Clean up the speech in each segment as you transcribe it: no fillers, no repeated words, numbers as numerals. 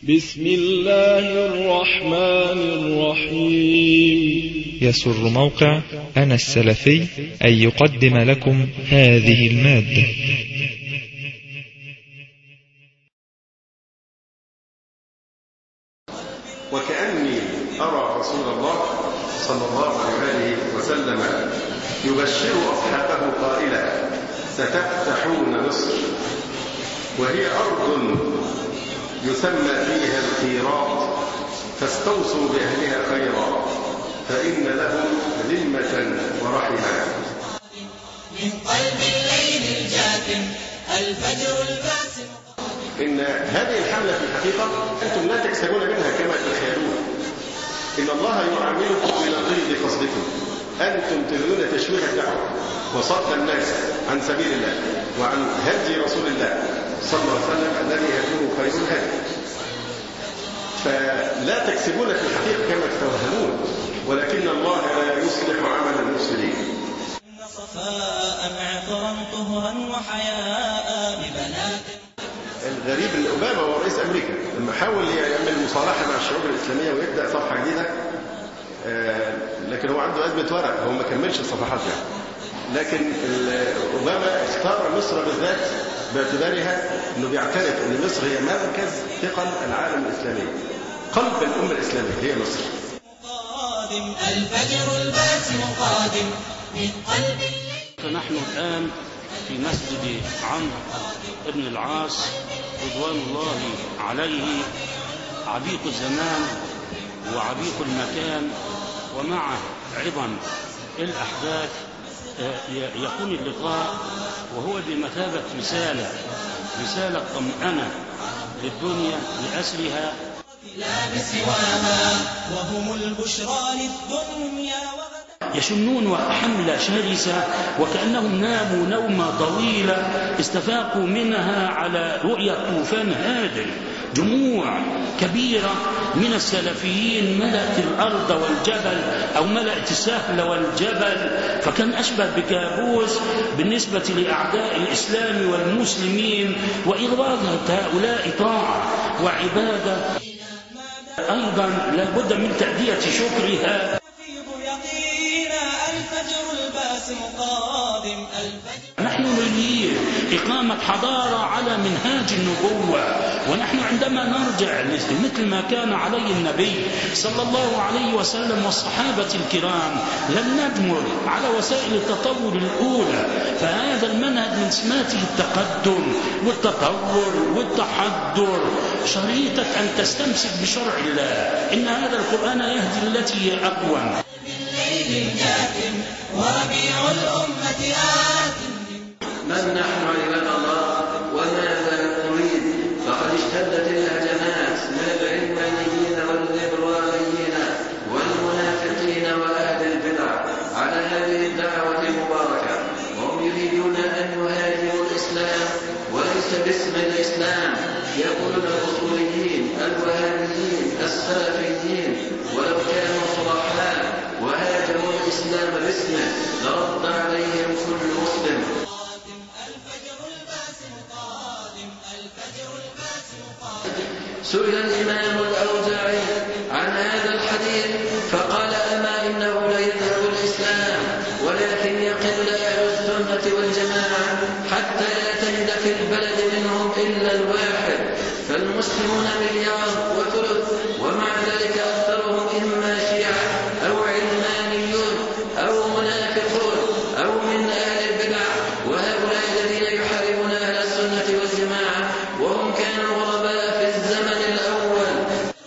بسم الله الرحمن الرحيم. يسر موقع أنا السلفي أن يقدم لكم هذه المادة. وكأني أرى رسول الله صلى الله عليه وسلم يبشر أصحابه قائلا: ستفتحون مصر وهي أرض يسمى فيها الخيرات، فاستوصوا بأهلها خيرا فإن لهم ذمة ورحمة. من قلب الليل الجاثم الفجر الباسم. إن هذه الحملة في الحقيقة أنتم لا تكسبون منها كما تتخيلون. إن الله يعاملكم بنقيض قصدكم. أنتم تريدون تشويه الدعوة وصد الناس عن سبيل الله وعن هدي رسول الله صلى الله عليه وسلم الذي يهديه خير الهدي، فلا تكسبون في الحقيقة كما تتوهمون، ولكن الله لا يصلح عمل المفسدين. صفاء عطرا طهرا وحياء ببنات. الغريب ان اوباما هو رئيس امريكا لما حاول يعمل مصالحه مع الشعوب الاسلاميه ويبدا صفحه جديده، لكن هو عنده ازمه ورق، هو ما كملش الصفحات يعني. لكن اوباما اختار مصر بالذات باعتبارها انه بيعترف ان مصر هي مركز ثقل العالم الاسلامي، قلب الامه الاسلاميه هي مصر. قادم الفجر الباسم قادم من قلب الليل. فنحن الآن في مسجد عمرو بن العاص رضوان الله عليه، عبيق الزمان وعبيق المكان ومع عظم الأحداث يكون اللقاء وهو بمثابة رسالة طمأنة للدنيا لأسرها لا بسواها وهم البشرى للدنيا وغدا. يشنون حملة شرسة وكأنهم ناموا نومة طويلة استفاقوا منها على رؤية طوفان هادئ. جموع كبيرة من السلفيين ملأت الأرض والجبل أو ملأت السهل والجبل، فكان أشبه بكابوس بالنسبة لأعداء الإسلام والمسلمين. وإغراض هؤلاء طاعة وعبادة، أيضا لا بد من تأدية شكرها. نحن نريد إقامة حضارة على منهاج النبوة، ونحن عندما نرجع مثل ما كان عليه النبي صلى الله عليه وسلم والصحابة الكرام لم نجمر على وسائل التطور الأولى، فهذا المنهج من سماته التقدم والتطور والتحضر. شريطة أن تستمسك بشرع الله، إن هذا القرآن يهدي التي هي أقوم. وربيع الأمة آتٍ. من نحن عباد الله وماذا نريد؟ فقد اشتدت الهجمات من العلمانيين والليبراليين والمنافقين وأهل البدع على هذه الدعوة المباركة، وهم يريدون أن يهاجموا الإسلام وليس باسم الإسلام. يقولون الأصوليين الوهابيين السلفيين ولو كانوا صلحاء وهاجموا الإسلام باسمه لرد عليهم كل مسلم. سئل الإمام الأوزاعي عن هذا الحديث فقال: أما إنه لا يذهب الإسلام ولكن يقل أهل السنة والجماعة حتى لا تجد في البلد منهم إلا الواحد، فالمسلمون مليار وثلث، ومع ذلك أكثرهم إما شيعة أو علمانيون أو منافقون أو من أهل البدع، وهؤلاء الذين يحاربون أهل السنة والجماعة وهم كانوا غرباء في الزمن الأول.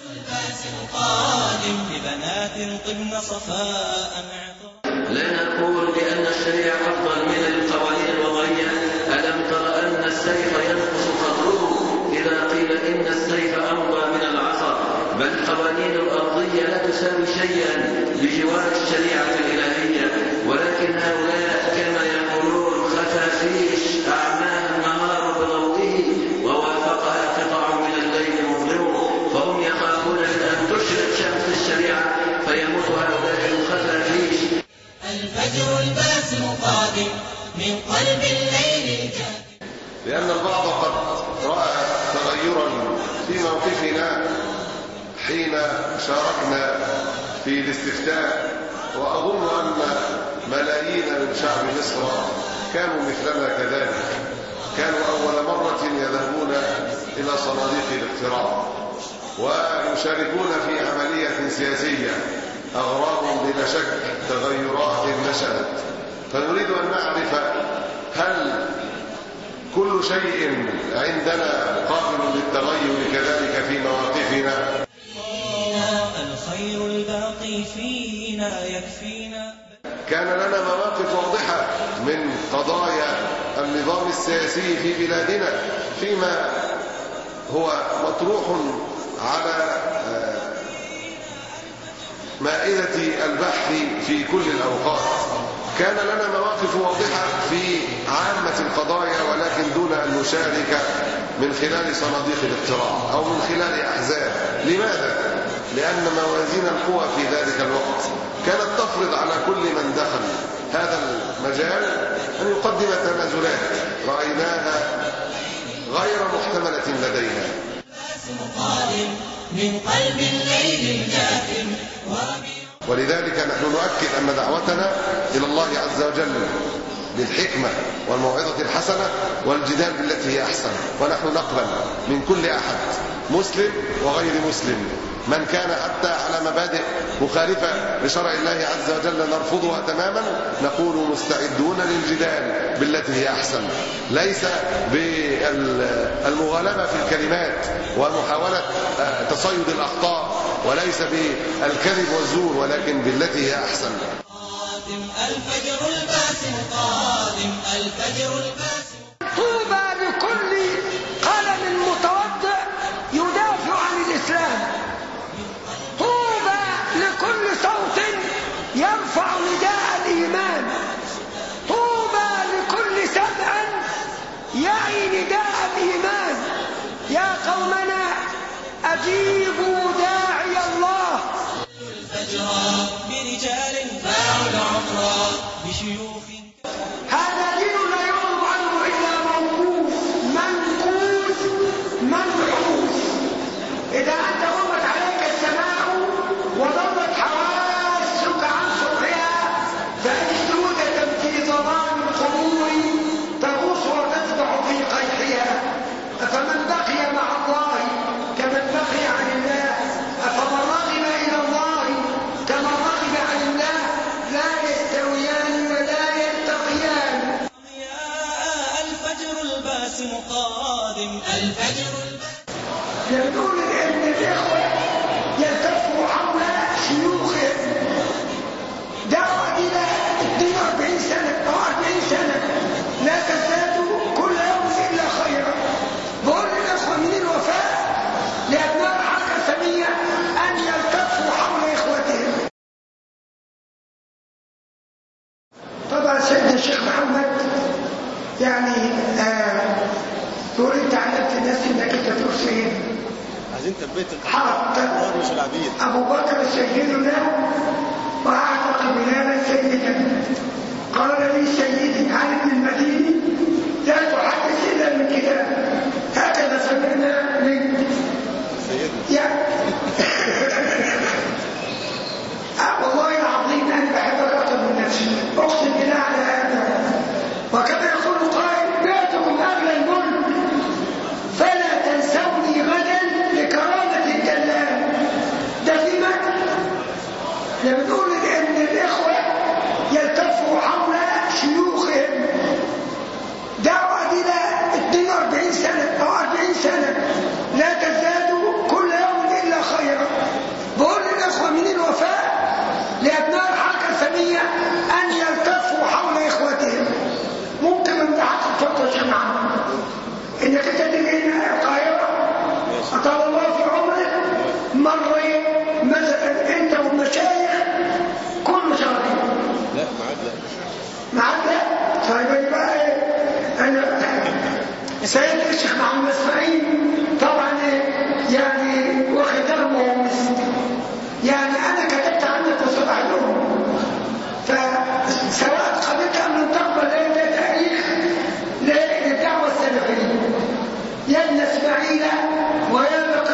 قادم ببنات طبن صفاء. لا نقول بأن الشريعة أفضل من القوانين الوضعية. ألم تر أن السيف ينقص قدره إذا قيل إن السيف أمضى من العصا؟ بل القوانين الأرضية لا تساوي شيئا بجوار الشريعة الإلهية، ولكن هؤلاء كما يقولون خفافيش أعماها النهار بضوئه ووافقها قطع من الليل مظلمه، فهم يخافون من أن تشرق شمس الشريعة فيموت هؤلاء الخفافيش. الفجر الباسم قادم من قلب الليل الجاثم. لأن البعض قد رأى تغيرا في موقفنا حين شاركنا في الاستفتاء، وأظن أن ملايين من شعب مصر كانوا مثلنا كذلك، كانوا أول مرة يذهبون إلى صناديق الاقتراع ويشاركون في عملية سياسية أغراض بلا شك تغيرات نشأت. فنريد أن نعرف هل كل شيء عندنا قابل للتغير كذلك في مواقفنا؟ الخير الباقي فينا يكفينا. كان لنا مواقف واضحة من قضايا النظام السياسي في بلادنا فيما هو مطروح على مائدة البحث في كل الأوقات. كان لنا مواقف واضحة في عامة القضايا، ولكن دون أن نشارك من خلال صناديق الاقتراع أو من خلال أحزاب. لماذا؟ لأن موازين القوى في ذلك الوقت كانت تفرض على كل من دخل هذا المجال أن يقدم تنازلات رأيناها غير محتملة لدينا. من قلب الليل الجاثم. ولذلك نحن نؤكد أن دعوتنا إلى الله عز وجل بالحكمة والموعظة الحسنة والجدال بالتي هي أحسن، ونحن نقبل من كل أحد مسلم وغير مسلم من كان حتى على مبادئ مخالفة لشرع الله عز وجل نرفضها تماما. نقول مستعدون للجدال بالتي هي أحسن، ليس بالمغالبة في الكلمات ومحاولة تصيد الأخطاء، وليس بالكذب والزور، ولكن بالتي هي أحسن. الفجر الباسم قادم، الفجر الباسم. طوبى لكل قلم متوضئ يدافع عن الإسلام، طوبى لكل صوت يرفع نداء الإيمان، طوبى لكل سمع يعي نداء الإيمان. يا قومنا أجيبوا داعي الله. الفجر برجال باعوا العمر بشيوخ. هذا دين لا يعرض عنه إلا موقوف منقوص منحوس. إذا أنت غمت عليك السماء وضلت حواسك عن صبحها فأجدودة في ظلام القبور تغوص وتسبح في قيحها. فمن بقي مع الله كمن بقي عن الله، فمن رغب إلى الله كمن رغب عن الله لا يستويان ولا يلتقيان. يا الفجر الباسم قادم، الفجر الباسم. يقول ان الاخوه يلتفوا حول شيوخهم. دعوه الى 42 سنه او 40 سنه لا تزداد كل يوم الا خيرا. بقول للاخوه من الوفاء لابناء الحركه الاسلاميه ان يلتفوا حول اخوتهم. طبعا سيدنا الشيخ محمد يعني تقول انت علمت الناس انك انت ترسل عايزين تربية حط مش العبيد. ابو بكر سيدنا واعتق بلالا سيدا. قال لي سيدي علي بن المديني لا تحدث الا من كتاب. هكذا سمعنا من سيدنا. والله العظيم انا بحبك اكثر من نفسي، اقسم بالله على هذا. وكما يقول قائل بعتكم اغلى الملك فلا تنسوني غدا لكرامة الدلال. ده في مكة بنقول ان الاخوة يلتفوا حول شيوخهم. دعوة الى 42 سنة او 40 سنة لا تزداد كل يوم الا خيرا. بقول للاخوة من الوفاء لابناء الحركة الاسلامية ان يلتفوا حول اخوتهم. ممكن من تحت الفترة شمعا انك تدرينا القاهرة اطال الله في عمرك مرة مثلا انت والمشايخ كل شهرين. لا معاد لا طيب يبقى انا سيد الشيخ محمد اسماعيل طبعا يعني واخد دمه يعني انا كتبت عنك وصبح لهم. فسواء قبلت ام لم تقبل ده تاريخ للدعوه السلفيه. يا ابن اسماعيل ويا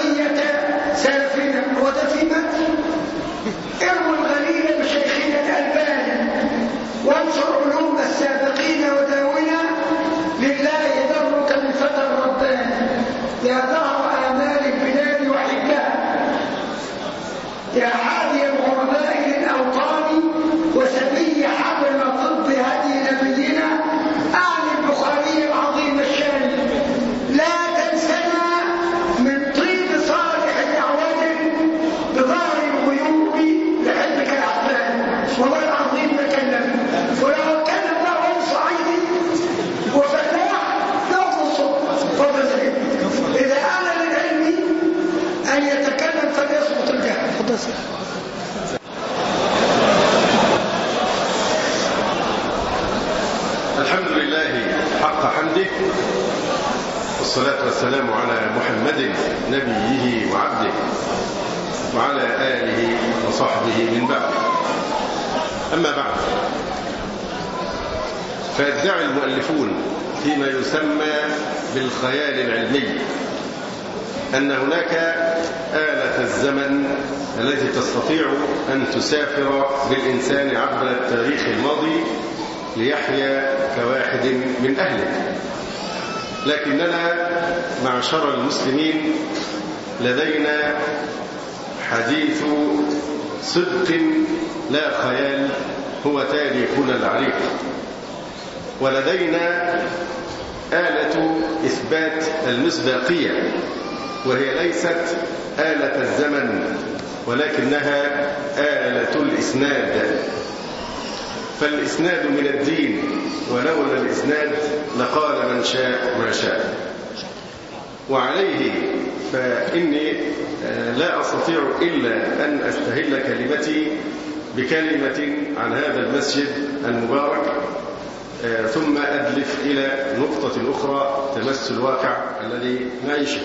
سلفنا هو ده في متن. ارموا الغليل بشيخنا الألباني وانصر علوم السابقين وداونا لله درك بالفتى الرباني يا ظهر آمال البلاد وحكاها يا حادي الغرباء للأوطان وسبي حبل طب هدي نبينا أعني البخاري العظيم الشان لا تنسنا من طيب صالح دعوة بظهر الغيوب لحبك العفان. والله العظيم ما كلم ولو اتكلم له صعيدي وفلاح نقص فضل زين. إذا أنا للعلم أن يتكلم فليصمت الجهل. الحمد لله حق حمده والصلاة والسلام على محمد نبيه وعبده وعلى آله وصحبه من بعد. أما بعد، فيدعي المؤلفون فيما يسمى بالخيال العلمي أن هناك آلة الزمن التي تستطيع أن تسافر بالإنسان عبر التاريخ الماضي ليحيا كواحد من أهله. لكننا معشر المسلمين لدينا حديث صدق لا خيال هو تاريخنا العريق، ولدينا آلة إثبات المصداقية وهي ليست آلة الزمن ولكنها آلة الإسناد. فالإسناد من الدين، ولولا الإسناد لقال من شاء ما شاء. وعليه فإني لا أستطيع إلا أن أستهل كلمتي بكلمة عن هذا المسجد المبارك ثم أدلف إلى نقطة أخرى تمس الواقع الذي نعيشه.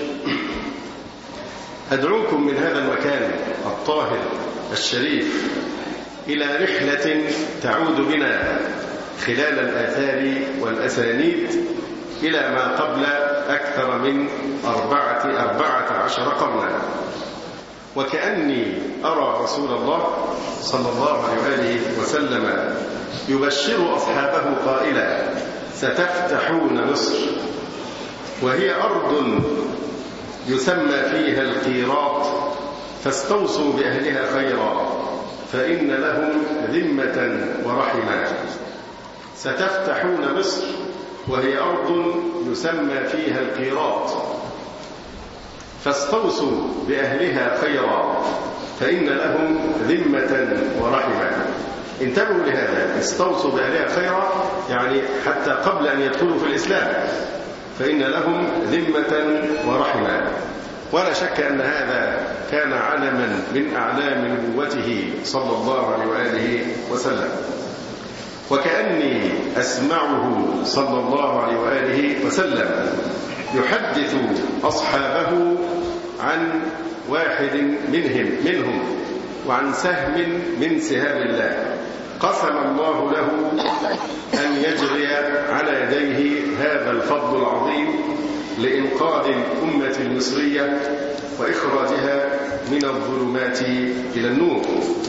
أدعوكم من هذا المكان الطاهر الشريف إلى رحلة تعود بنا خلال الآثار والأسانيد إلى ما قبل أكثر من 14 قرنا، وكأني أرى رسول الله صلى الله عليه وسلم يبشر أصحابه قائلا: ستفتحون مصر وهي أرض يسمى فيها القيراط فاستوصوا بأهلها خيرا فإن لهم ذمة ورحما. ستفتحون مصر وهي أرض يسمى فيها القيراط فاستوصوا بأهلها خيرا فإن لهم ذمة ورحما. انتبهوا لهذا، استوصوا بأهلها خيرا يعني حتى قبل أن يدخلوا في الإسلام، فإن لهم ذمة ورحما. ولا شك أن هذا كان علما من أعلام نبوته صلى الله عليه وآله وسلم. وكأني أسمعه صلى الله عليه وآله وسلم يحدث أصحابه عن واحد منهم وعن سهم من سهام الله قسم الله له أن يجري على يديه هذا الفضل العظيم لإنقاذ الأمة المصرية وإخراجها من الظلمات إلى النور.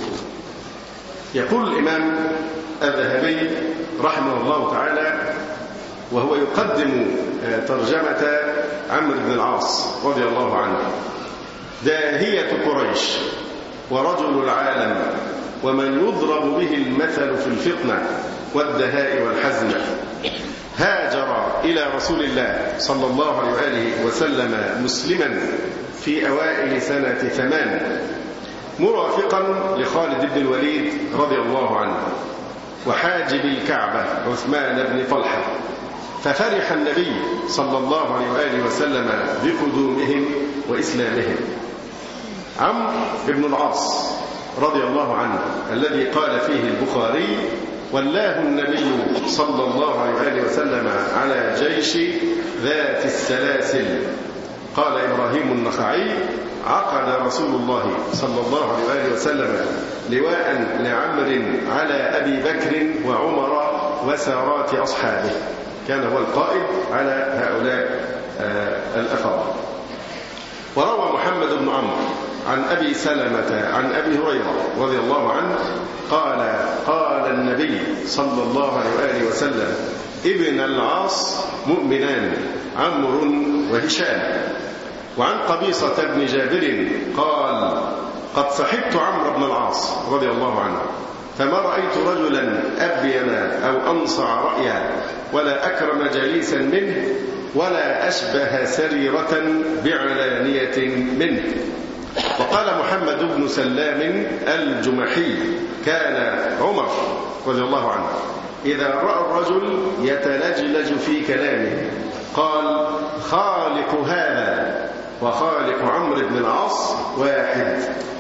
يقول الإمام الذهبي رحمه الله تعالى وهو يقدم ترجمة عمرو بن العاص رضي الله عنه: داهية قريش ورجل العالم ومن يضرب به المثل في الفطنة والدهاء والحزن، هاجر إلى رسول الله صلى الله عليه وآله وسلم مسلما في أوائل سنة 8 مرافقا لخالد بن الوليد رضي الله عنه وحاجب الكعبة عثمان بن طلحة، ففرح النبي صلى الله عليه وآله وسلم بقدومهم وإسلامهم. عمرو بن العاص رضي الله عنه الذي قال فيه البخاري: ولاه النبي صلى الله عليه وآله وسلم على جيش ذات السلاسل. قال إبراهيم النخعي: عقد رسول الله صلى الله عليه وآله وسلم لواء لعمر على أبي بكر وعمر وسارات أصحابه، كان هو القائد على هؤلاء الأفاضل. وروى محمد بن عمرو عن أبي سلمة عن أبي هريرة رضي الله عنه قال قال النبي صلى الله عليه وسلم ابن العاص مؤمنان عمرو وهشام. وعن قبيصة بن جابر قال قد صحبت عمرو بن العاص رضي الله عنه فما رأيت رجلا أبين أو أنصع رأيا ولا أكرم جليسا منه ولا أشبه سريرة بعلانية منه. وقال محمد بن سلام الجمحي كان عمر رضي الله عنه إذا رأى الرجل يتلجلج في كلامه قال خالق هذا وخالق عمرو بن العاص واحد.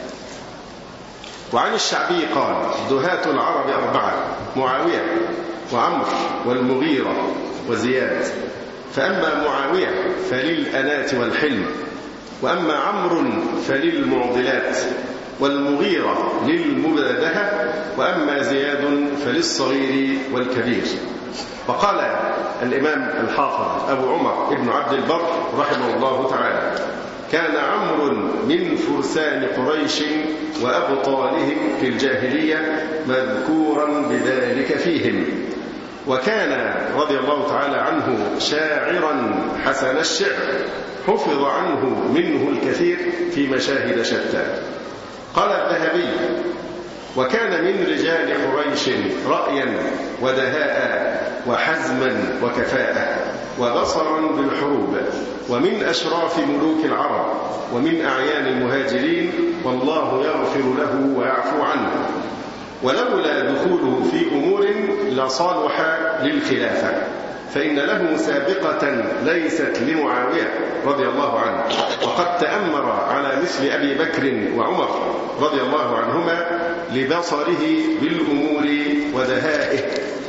وعن الشعبي قال دهاة العرب أربعة معاوية وعمرو والمغيرة وزياد. فأما معاوية فللأنات والحلم وأما عمرو فللمعضلات والمغيرة للمبادهة وأما زياد فللصغير والكبير. وقال الإمام الحافظ أبو عمر ابن عبد البر رحمه الله تعالى كان عمرو من فرسان قريش وأبطالهم في الجاهلية مذكورا بذلك فيهم. وكان رضي الله تعالى عنه شاعرا حسن الشعر حفظ عنه منه الكثير في مشاهد شتى. قال الذهبي وكان من رجال قريش رأيا ودهاء وحزما وكفاءة وبصرا بالحروب ومن أشراف ملوك العرب ومن أعيان المهاجرين والله يغفر له ويعفو عنه. ولولا دخوله في أمور لصالح للخلافة فإن له سابقة ليست لمعاوية رضي الله عنه وقد تأمر على مثل أبي بكر وعمر رضي الله عنهما لبصره بالأمور ودهائه.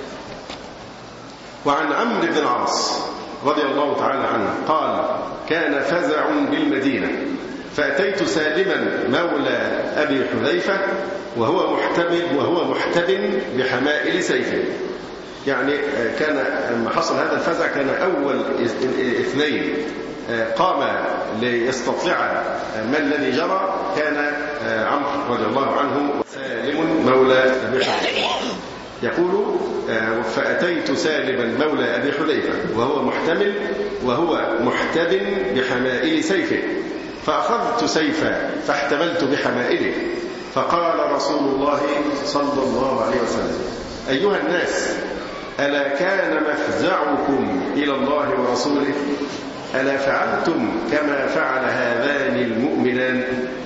وعن عمرو بن العاص رضي الله تعالى عنه قال كان فزع بالمدينة فأتيت سالما مولى أبي حذيفة وهو محتب بحمائل سيفه. يعني كان لما حصل هذا الفزع كان أول اثنين قام ليستطلع ما الذي جرى كان عمرو رضي الله عنه وسالم مولى أبي حذيفة. يقول فأتيت سالما مولى أبي حذيفة وهو محتب بحمائل سيفه فأخذت سيفا فاحتملت بحمائله فقال رسول الله صلى الله عليه وسلم أيها الناس ألا كان مفزعكم إلى الله ورسوله ألا فعلتم كما فعل هذان المؤمنان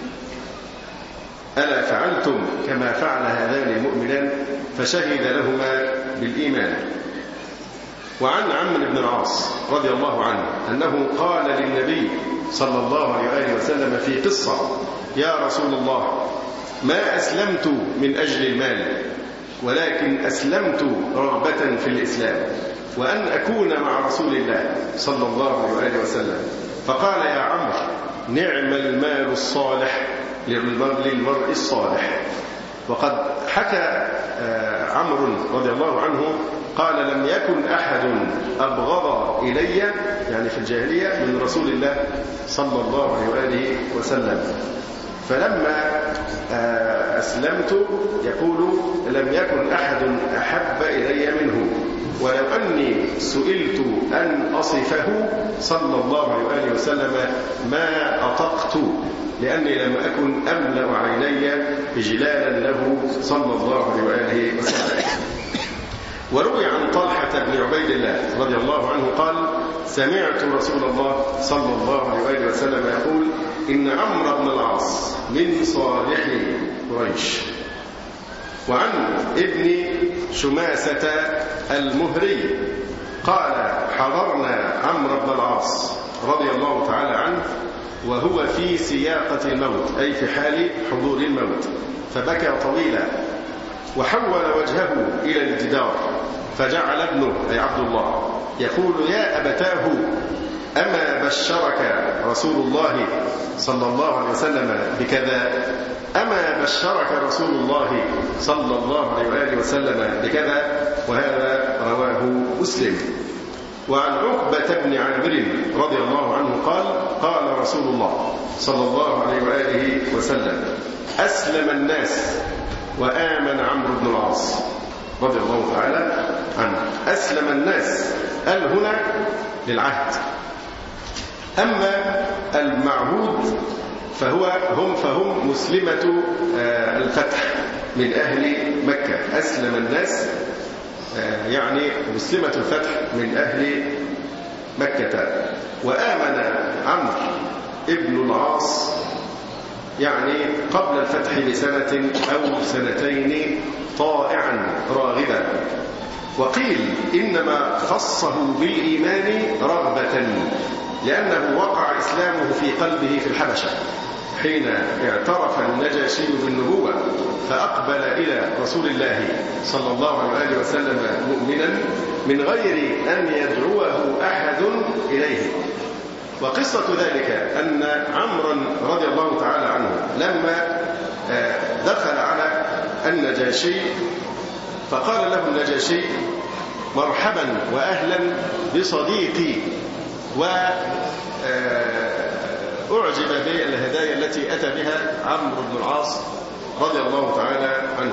ألا فعلتم كما فعل هذان المؤمنان فشهد لهما بالإيمان. وعن عمرو بن العاص رضي الله عنه أنه قال للنبي صلى الله عليه وسلم في قصة يا رسول الله ما أسلمت من أجل المال ولكن أسلمت رغبة في الإسلام وأن أكون مع رسول الله صلى الله عليه وسلم. فقال يا عمرو نعم المال الصالح للمرء الصالح. وقد حكى عمرو رضي الله عنه قال لم يكن أحد أبغض إلي يعني في الجاهلية من رسول الله صلى الله عليه وسلم فلما أسلمت يقول لم يكن أحد أحب إلي منه ولو أني سئلت أن أصفه صلى الله عليه وسلم ما أطقت لأني لم أكن أملأ عيني إجلالا له صلى الله عليه وسلم. وروي عن طلحة بن عبيد الله رضي الله عنه قال سمعت رسول الله صلى الله عليه وسلم يقول إن عمرو بن العاص من صالح قريش. وعن ابن شماسة المهري قال حضرنا عمرو بن العاص رضي الله تعالى عنه وهو في سياقة الموت أي في حال حضور الموت فبكى طويلا وحول وجهه إلى الجدار فجعل ابنه أي عبد الله يقول يا أبتاه أما بشرك رسول الله صلى الله عليه وسلم بكذا أما بشرك رسول الله صلى الله عليه وسلم بكذا. وهذا رواه مسلم. وعن عقبة بن عامر رضي الله عنه قال قال رسول الله صلى الله عليه وآله وسلم أسلم الناس وآمن عمرو بن العاص رضي الله تعالى عنه. أسلم الناس هنا للعهد، أما المعهود فهم مسلمة الفتح من أهل مكة. أسلم الناس يعني مسلمة الفتح من أهل مكة. وآمن عمرو ابن العاص يعني قبل الفتح بسنة أو سنتين طائعا راغبا. وقيل إنما خصه بالإيمان رغبة لأنه وقع إسلامه في قلبه في الحبشة حين اعترف النجاشي بالنبوة فأقبل إلى رسول الله صلى الله عليه وسلم مؤمنا من غير أن يدعوه أحد إليه. وقصة ذلك أن عمرا رضي الله تعالى عنه لما دخل على النجاشي فقال له النجاشي مرحبا وأهلا بصديقي، وأعجب بالهدايا التي أتى بها عمرو بن العاص رضي الله تعالى عنه.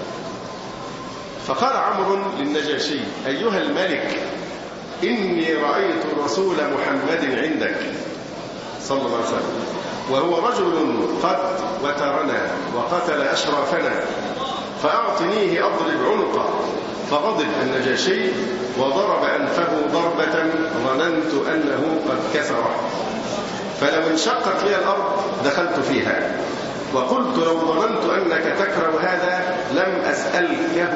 فقال عمرو للنجاشي أيها الملك إني رأيت رسول محمد عندك صلى الله عليه وسلم وهو رجل قد وترنا وقتل أشرافنا فأعطنيه أضرب عنقه. فغضب النجاشي وضرب أنفه ضربة ظننت أنه قد كسره، فلو انشقت لي الأرض دخلت فيها، وقلت لو ظننت أنك تكره هذا لم أسألكه.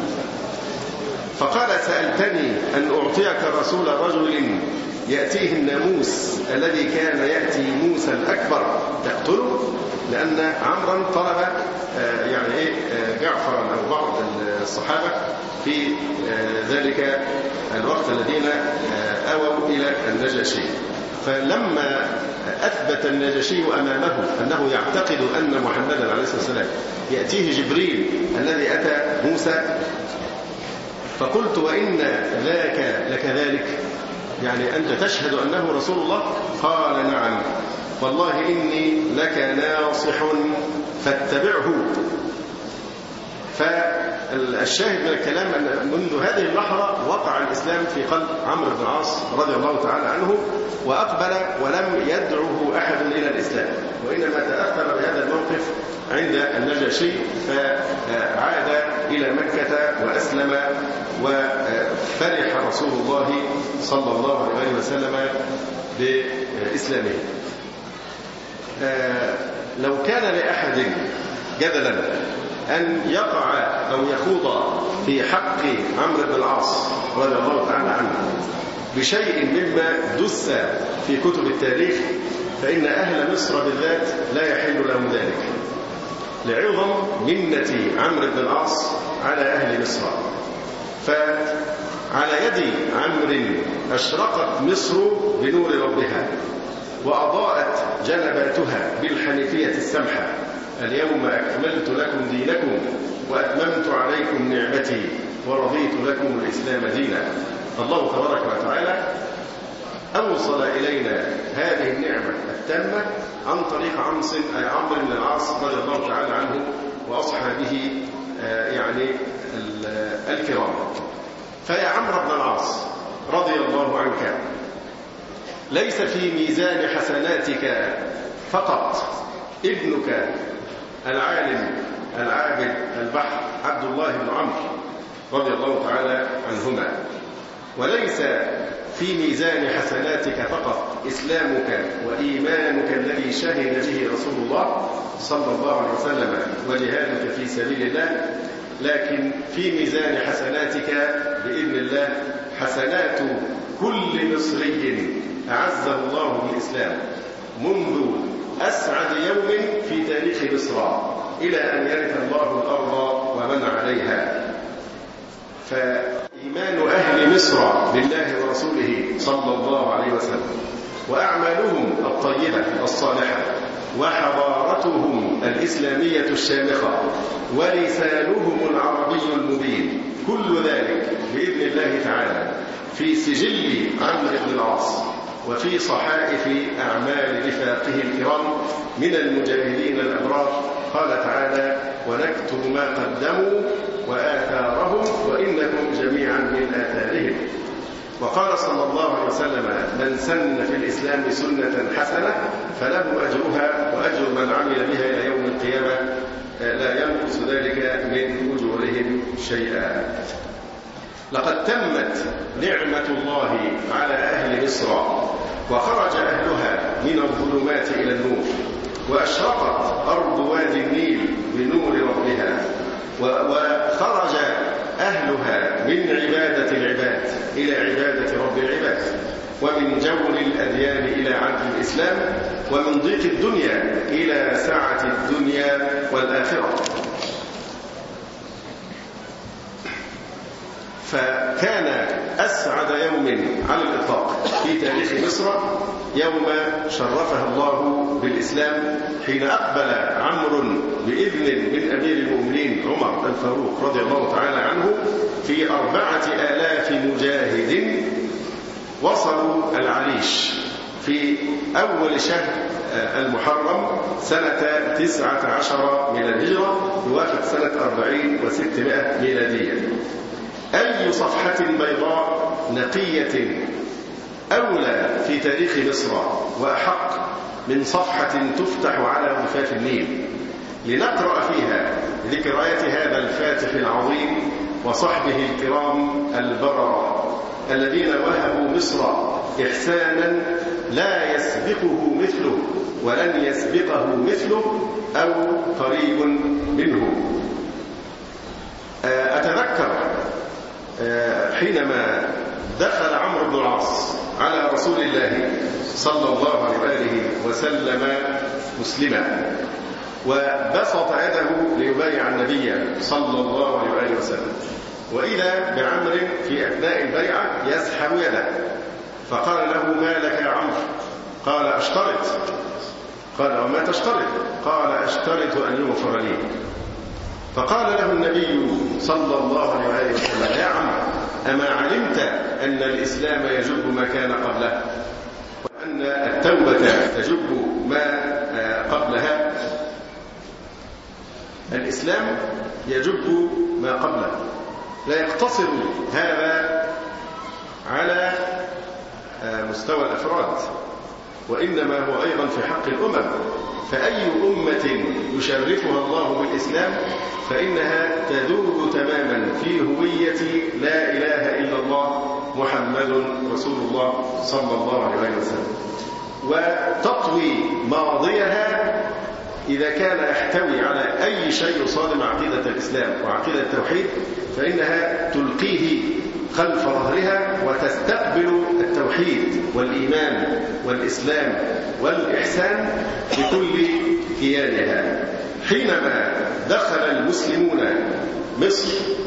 فقال سألتني أن أعطيك رسول رجل يأتيه الناموس الذي كان يأتي موسى الأكبر تقتله، لأن عمرا طلب جعفرا أو بعض الصحابة في ذلك الوقت الذين أووا إلى النجاشي. فلما أثبت النجاشي أمامه أنه يعتقد أن محمدا عليه الصلاة والسلام يأتيه جبريل الذي أتى موسى، فقلت وإن ذاك لكذلك، يعني أنت تشهد أنه رسول الله؟ قال نعم والله إني لك ناصح فاتبعه. فالشاهد من الكلام أن منذ هذه اللحظة وقع الإسلام في قلب عمرو بن العاص رضي الله تعالى عنه، وأقبل ولم يدعه أحد إلى الإسلام، وإنما تأثر بهذا الموقف عند النجاشي فعاد إلى مكة وأسلم، وفرح رسول الله صلى الله عليه وسلم بإسلامه. لو كان لأحد جدلا أن يقع أو يخوض في حق عمرو بن العاص رضي الله تعالى عنه بشيء مما دس في كتب التاريخ فإن أهل مصر بالذات لا يحل لهم ذلك لعظم منة عمرو بن العاص على أهل مصر. فعلى يد عمرو أشرقت مصر بنور ربها وأضاءت جنباتها بالحنيفية السمحة. اليوم أكملت لكم دينكم وأتممت عليكم نعمتي ورضيت لكم الإسلام دينا. الله تبارك وتعالى أوصل إلينا هذه النعمة التامة عن طريق عمرو بن العاص رضي الله تعالى عنه وأصحابه الكرام. فيا عمرو بن العاص رضي الله عنك ليس في ميزان حسناتك فقط ابنك العالم العابد البحر عبد الله بن عمرو رضي الله تعالى عنهما، وليس في ميزان حسناتك فقط إسلامك وإيمانك الذي شهد به رسول الله صلى الله عليه وسلم وجهادك في سبيل الله، لكن في ميزان حسناتك بإذن الله حسنات كل مصري أعزه الله بالإسلام منذ أسعد يوم في تاريخ مصر إلى أن يرث الله الأرض ومن عليها. فإيمان أهل مصر بالله ورسوله صلى الله عليه وسلم وأعمالهم الطيبة الصالحة وحضارتهم الإسلامية الشامخة ولسانهم العربي المبين، كل ذلك بإذن الله تعالى في سجل عمرو بن العاص وفي صحائف أعمال رفاقه الكرام من المجاهدين الأبرار. قال تعالى: ونكتب ما قدموا وآثارهم وإنكم جميعا من آثارهم. وقال صلى الله عليه وسلم: من سن في الإسلام سنة حسنة فله أجرها وأجر من عمل بها إلى يوم القيامة لا ينقص ذلك من أجورهم شيئا. لقد تمت نعمة الله على أهل مصر وخرج أهلها من الظلمات إلى النور، وأشرقت أرض وادي النيل بنور ربها، وخرج أهلها من عبادة العباد إلى عبادة رب العباد، ومن جور الأديان إلى عدل الإسلام، ومن ضيق الدنيا إلى سعة الدنيا والآخرة. فكان أسعد يوم على الإطلاق في تاريخ مصر يوم شرفها الله بالإسلام، حين أقبل عمرو بإذن من أمير المؤمنين عمر الفاروق رضي الله تعالى عنه في 4000 مجاهد وصلوا العريش في أول شهر المحرم سنة 19 من الهجرة، يوافق سنة 40 و600 ميلادية. أي صفحة بيضاء نقية أولى في تاريخ مصر وأحق من صفحة تفتح على ضفاف النيل لنقرأ فيها ذكريات هذا الفاتح العظيم وصحبه الكرام البررة الذين وهبوا مصر إحسانا لا يسبقه مثله ولن يسبقه مثله أو قريب منه. أتذكر حينما دخل عمرو بن العاص على رسول الله صلى الله عليه وسلم مسلما وبسط يده ليبايع النبي صلى الله عليه وسلم، وإذا بعمر في أثناء البيعة يسحب يده، فقال له: ما لك يا عمرو؟ قال: أشترط. قال: وما تشترط؟ قال: أشترط أن يغفر لي. فقال له النبي صلى الله عليه وسلم: يا عمرو، أما علمت أن الإسلام يجب ما كان قبله وأن التوبة تجب ما قبلها؟ الإسلام يجب ما قبله، لا يقتصر هذا على مستوى الأفراد، وإنما هو أيضا في حق الأمم. فأي أمة يشرفها الله بالإسلام فإنها تذوب تماما في هوية لا إله إلا الله محمد رسول الله صلى الله عليه وسلم، وتطوي ماضيها إذا كان يحتوي على أي شيء يصادم عقيدة الإسلام وعقيدة التوحيد فإنها تلقيه خلف ظهرها وتستقبل التوحيد والإيمان والإسلام والإحسان بكل كيانها. حينما دخل المسلمون مصر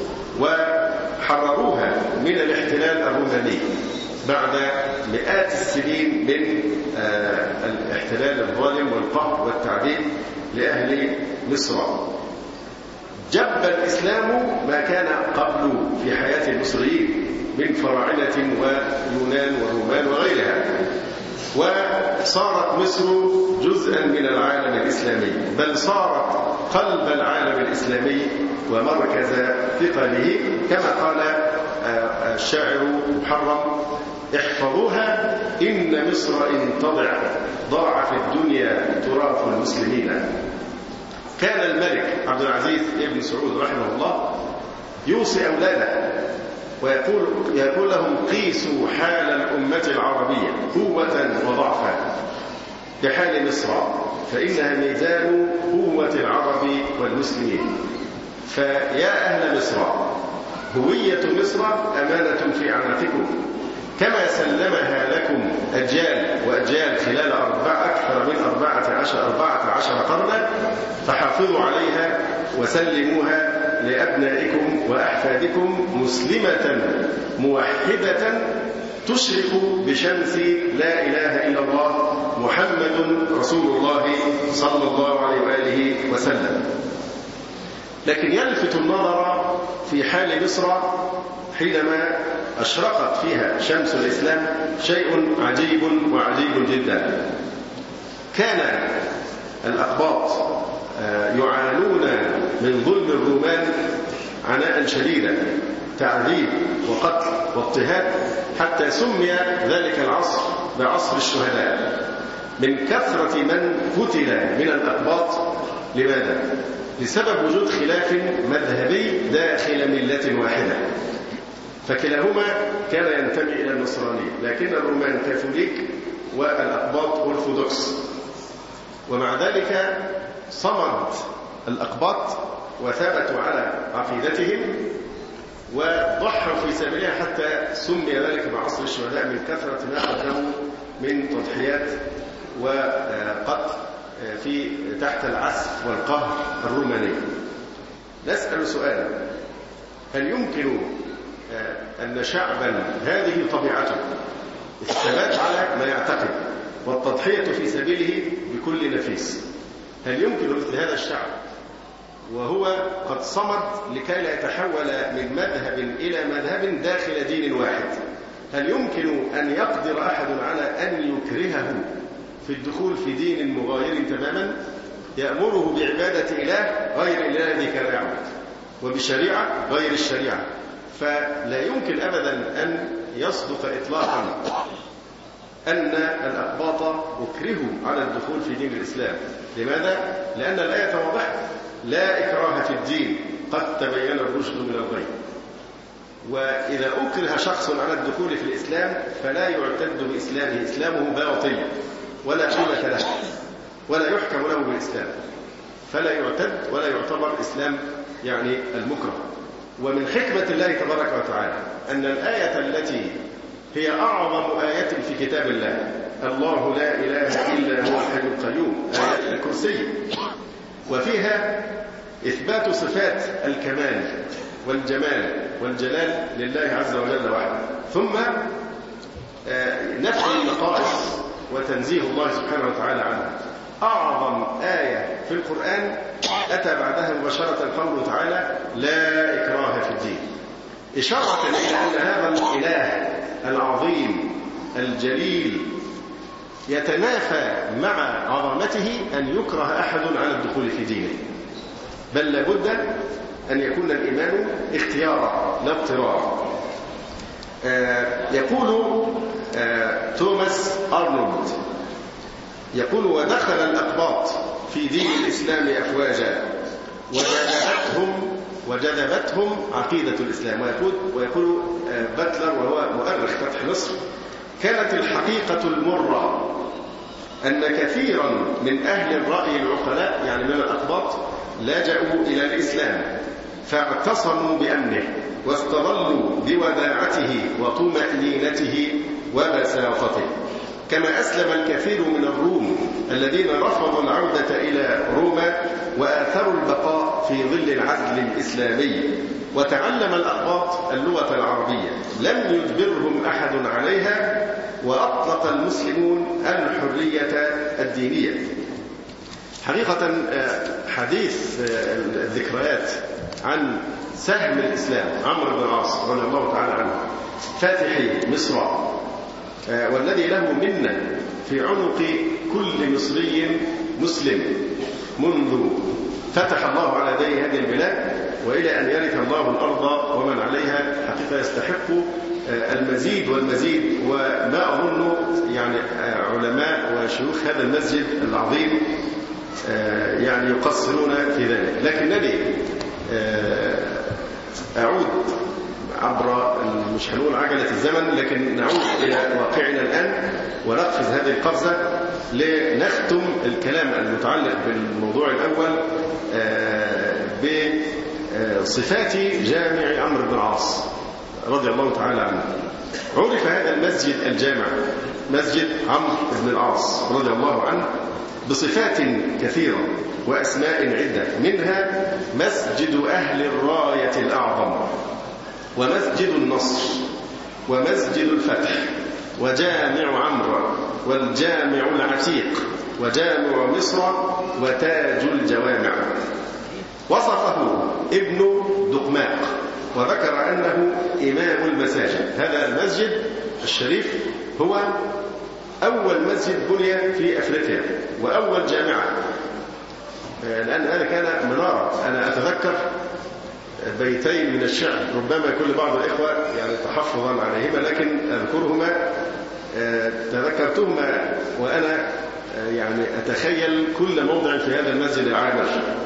وحرروها من الاحتلال الروماني بعد مئات السنين من الاحتلال الظالم والقهر والتعذيب لأهل مصر، جب الإسلام ما كان قبل في حياة المصريين من فراعنة ويونان ورومان وغيرها، وصارت مصر جزءا من العالم الإسلامي، بل صارت قلب العالم الإسلامي ومركز ثقله، كما قال الشاعر محرم: احفظوها إن مصر إن تضع ضاع في الدنيا تراث المسلمين. كان الملك عبد العزيز ابن سعود رحمه الله يوصي أولاده ويقول لهم: قيسوا حال الأمة العربية قوة وضعفا بحال مصر فإنها ميزان قوة العرب والمسلمين. فيا أهل مصر، هوية مصر أمانة في أعناقكم، كما سلمها لكم أجيال وأجيال خلال أكثر من 14 قرنا، فحافظوا عليها وسلموها لأبنائكم وأحفادكم مسلمة موحدة تشرق بشمس لا إله إلا الله محمد رسول الله صلى الله عليه وآله وسلم. لكن يلفت النظر في حال مصر حينما أشرقت فيها شمس الإسلام شيء عجيب وعجيب جدا. كان الأقباط يعانون من ظلم الرومان عناء شديدا، تعذيب وقتل واضطهاد، حتى سمي ذلك العصر بعصر الشهداء من كثرة من قتل من الأقباط. لماذا؟ بسبب وجود خلاف مذهبي داخل ملة واحدة، فكلاهما كان ينتمي إلى النصرانية، لكن الرومان كاثوليك والأقباط أرثوذكس. ومع ذلك صمد الأقباط وثبتوا على عقيدتهم وضحوا في سبيلها، حتى سمي ذلك بعصر الشهداء من كثرة ما قدموا من تضحيات وقتل في تحت العسف والقهر الروماني. نسأل سؤالا: هل يمكن أن شعبا هذه طبيعته الثبات على ما يعتقد والتضحية في سبيله بكل نفيس، هل يمكن مثل هذا الشعب وهو قد صمد لكي لا يتحول من مذهب إلى مذهب داخل دين واحد، هل يمكن أن يقدر أحد على أن يكرهه في الدخول في دين مغاير تماما يأمره بعبادة إله غير الإله الذي كان يعبد وبشريعة غير الشريعة؟ فلا يمكن أبدا أن يصدق إطلاقا أن الأقباط أكرهوا على الدخول في دين الإسلام. لماذا؟ لأن الآية واضحة: لا إكراه في الدين قد تبين الرشد من الغي. وإذا أكره شخص على الدخول في الإسلام فلا يعتد بإسلامه، إسلامه باطل ولا قيمة له ولا يحكم له بالإسلام، فلا يعتد ولا يعتبر إسلام يعني المكره. ومن حكمة الله تبارك وتعالى أن الآية التي هي أعظم آية في كتاب الله، الله لا إله إلا هو الحي القيوم، آية الكرسي، وفيها إثبات صفات الكمال والجمال والجلال لله عز وجل وحده، ثم نفي النقائص وتنزيه الله سبحانه وتعالى عنها. أعظم آية في القرآن أتى بعدها مباشرة قوله تعالى: لا إكراه في الدين، إشارة إلى أن هذا الإله العظيم الجليل يتنافى مع عظمته أن يكره أحد على الدخول في دينه، بل لابد أن يكون الإيمان اختيارا لا اضطرارا. يقول توماس أرنولد، يقول: ودخل الأقباط في دين الإسلام أفواجا وجذبتهم عقيدة الإسلام. ويقول باتلر وهو مؤرخ فتح مصر: كانت الحقيقة المرة أن كثيرا من أهل الرأي العقلاء يعني من الأقباط لجأوا إلى الإسلام فاعتصموا بأمنه واستظلوا بوداعته وطمأنينته وبساطته، كما أسلم الكثير من الروم الذين رفضوا العودة إلى روما وآثروا البقاء في ظل العدل الإسلامي. وتعلم الأقباط اللغة العربية، لم يجبرهم أحد عليها، وأطلق المسلمون الحرية الدينية. حقيقة حديث الذكريات عن سهم الإسلام عمرو بن العاص رضي الله تعالى عنه فاتحي مصر، والذي له منة في عنق كل مصري مسلم منذ فتح الله على يديه هذه البلاد وإلى أن يرث الله الأرض ومن عليها، حقيقة يستحق المزيد والمزيد. وما أظن يعني علماء وشيوخ هذا المسجد العظيم يعني يقصرون في ذلك، لكنني أعود عبر مش هنقول عجلة الزمن، لكن نعود إلى واقعنا الآن ونقفز هذه القفزة لنختم الكلام المتعلق بالموضوع الأول بصفات جامع عمرو بن العاص رضي الله تعالى عنه. عرف هذا المسجد الجامع مسجد عمرو بن العاص رضي الله عنه بصفات كثيرة وأسماء عدة، منها مسجد أهل الراية الأعظم، ومسجد النصر، ومسجد الفتح، وجامع عمرو، والجامع العتيق، وجامع مصر، وتاج الجوامع. وصفه ابن دقماق وذكر أنه إمام المساجد. هذا المسجد الشريف هو أول مسجد بني في أفريقيا وأول جامعة، لأن هذا كان منارة. أنا أتذكر بيتين من الشعر ربما يكون لبعض الإخوة يعني تحفظا عليهما، لكن أذكرهما تذكرتهما وأنا يعني أتخيل كل موضع في هذا المسجد العامر.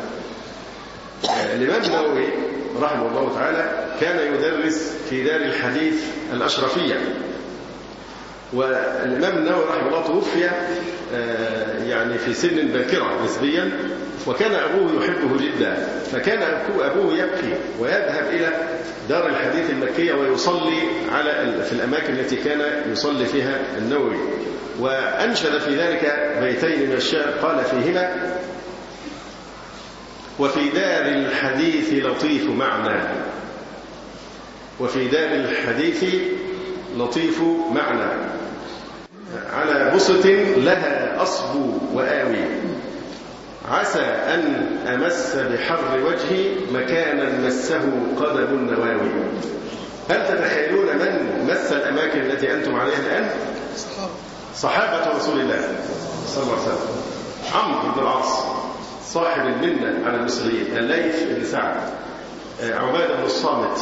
الإمام النووي رحمه الله تعالى كان يدرس في دار الحديث الأشرفية، والإمام النووي رحمه الله توفي يعني في سن باكرة نسبيا، وكان أبوه يحبه جدا، فكان أبوه يبكي ويذهب إلى دار الحديث المكية ويصلي في الأماكن التي كان يصلي فيها النووي. وأنشد في ذلك بيتين من الشعر قال فيهما: وفي دار الحديث لطيف معنى، وفي دار الحديث لطيف معنى، على بسط لها أصب وآوي، عسى أن أمس بحر وجهي مكانا مسه قدم النواوي. هل تتخيلون من مس الأماكن التي أنتم عليها الآن؟ صحابة رسول الله صلى الله عليه وسلم. عمرو بن العاص صاحب المنة على المصريين، الليث بن سعد، عبادة بن الصامت،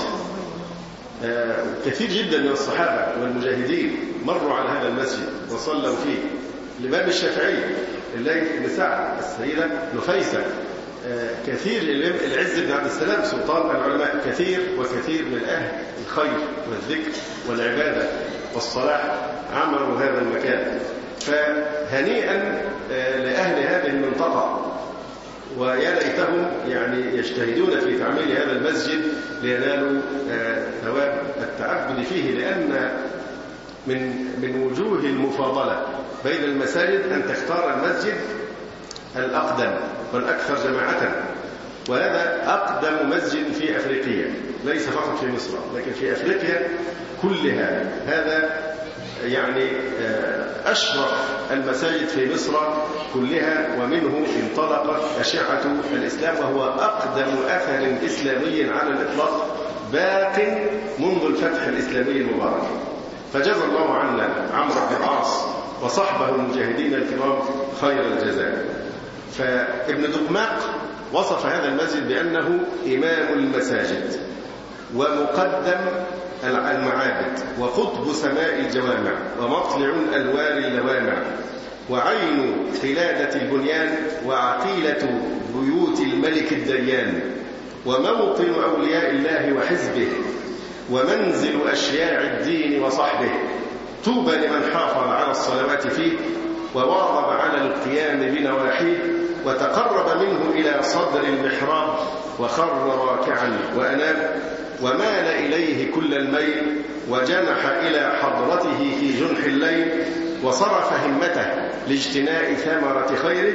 كثير جدا من الصحابة والمجاهدين مروا على هذا المسجد وصلوا فيه. الإمام الشافعي، الليث بن سعد، السيدة نفيسة، كثير، العز بن عبد السلام سلطان العلماء، كثير وكثير من أهل الخير والذكر والعبادة والصلاح عمروا هذا المكان. فهنيئا لأهل هذه المنطقة، ويا ليتهم يعني يجتهدون في تعمير هذا المسجد لينالوا ثواب التعبد فيه، لأن من وجوه المفاضلة بين المساجد أن تختار المسجد الأقدم والأكثر جماعة، وهذا أقدم مسجد في أفريقيا، ليس فقط في مصر لكن في أفريقيا كلها. هذا يعني أشرف المساجد في مصر كلها، ومنه انطلقت أشعة الإسلام، وهو أقدم أثر إسلامي على الإطلاق باق منذ الفتح الإسلامي المبارك. فجزى الله عنا عمرو بن العاص وصحبه المجاهدين الكرام خير الجزاء. فابن دقماق وصف هذا المسجد بأنه إمام المساجد ومقدم المعابد وقطب سماء الجوامع ومطلع الأنوار اللوامع وعين قلادة البنيان وعقيلة بيوت الملك الديان وموطن أولياء الله وحزبه ومنزل أشياع الدين وصحبه. طوبى لمن حافظ على الصلوات فيه وواظب على القيام بنواحيه وتقرب منه إلى صدر المحراب وخر راكعا وأناب ومال إليه كل الميل وجنح إلى حضرته في جنح الليل وصرف همته لاجتناء ثمرة خيره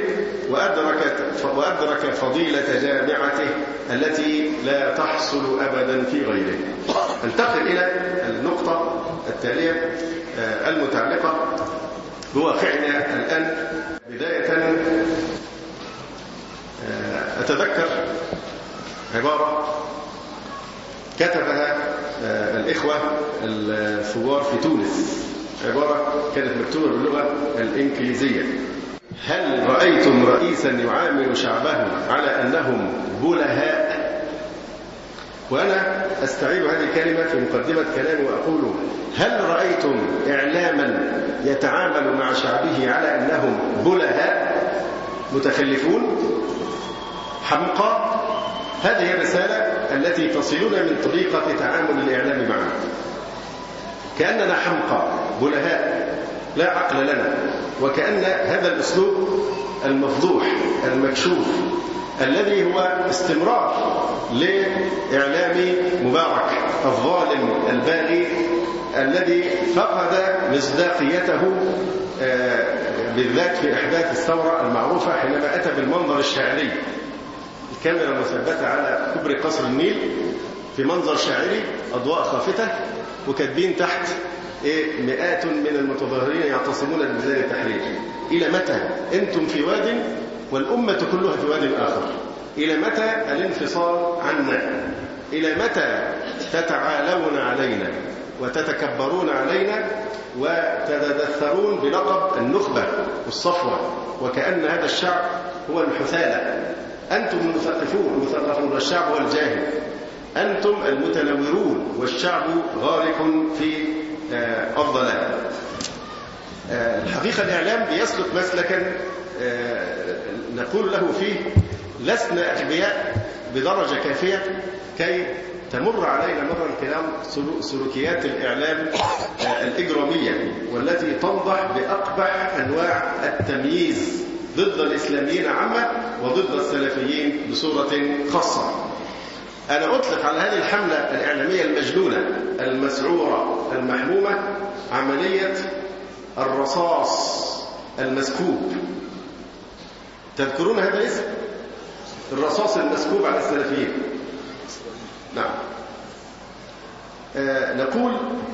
وأدرك فضيلة جامعته التي لا تحصل أبدا في غيره. انتقل إلى النقطة التالية المتعلقة بواقعنا الآن. بداية أتذكر عبارة كتبها الإخوة الثوار في تونس، عبارة كانت مكتوبة باللغة الإنجليزية: هل رأيتم رئيسا يعامل شعبه على أنهم بلهاء؟ وأنا أستعيد هذه الكلمة في مقدمة كلامي وأقول: هل رأيتم إعلاما يتعامل مع شعبه على أنهم بلهاء متخلفون حمقى؟ هذه الرسالة التي تصلنا من طريقة تعامل الإعلام معنا، كأننا حمقى بلهاء لا عقل لنا، وكأن هذا الأسلوب المفضوح المكشوف الذي هو استمرار لإعلام مبارك الظالم الباغي الذي فقد مصداقيته بالذات في إحداث الثورة المعروفة حينما أتى بالمنظر الشاعري، الكاميرا مثبتة على كبري قصر النيل في منظر شاعري، أضواء خافتة، وكاتبين تحت مئات من المتظاهرين يعتصمون بميدان التحرير. إلى متى أنتم في واد والأمة كلها في واد آخر؟ إلى متى الانفصال عنا؟ إلى متى تتعالون علينا وتتكبرون علينا وتتدثرون بلقب النخبة والصفوة، وكأن هذا الشعب هو الحثالة. أنتم المثقفون والشعب هو الجاهل، أنتم المتنورون والشعب غارق في الضلال. الحقيقة الإعلام بيسلك مسلكا نقول له فيه لسنا أغبياء بدرجة كافية كي تمر علينا مرة الكلام سلوكيات الإعلام الإجرامية والتي تنضح بأقبح أنواع التمييز ضد الإسلاميين عامة وضد السلفيين بصورة خاصة. أنا أطلق على هذه الحملة الإعلامية المجنونة المسعورة المحمومة عملية الرصاص المسكوب. تذكرون هذا الاسم؟ الرصاص المسكوب على السلفيين. نعم. نقول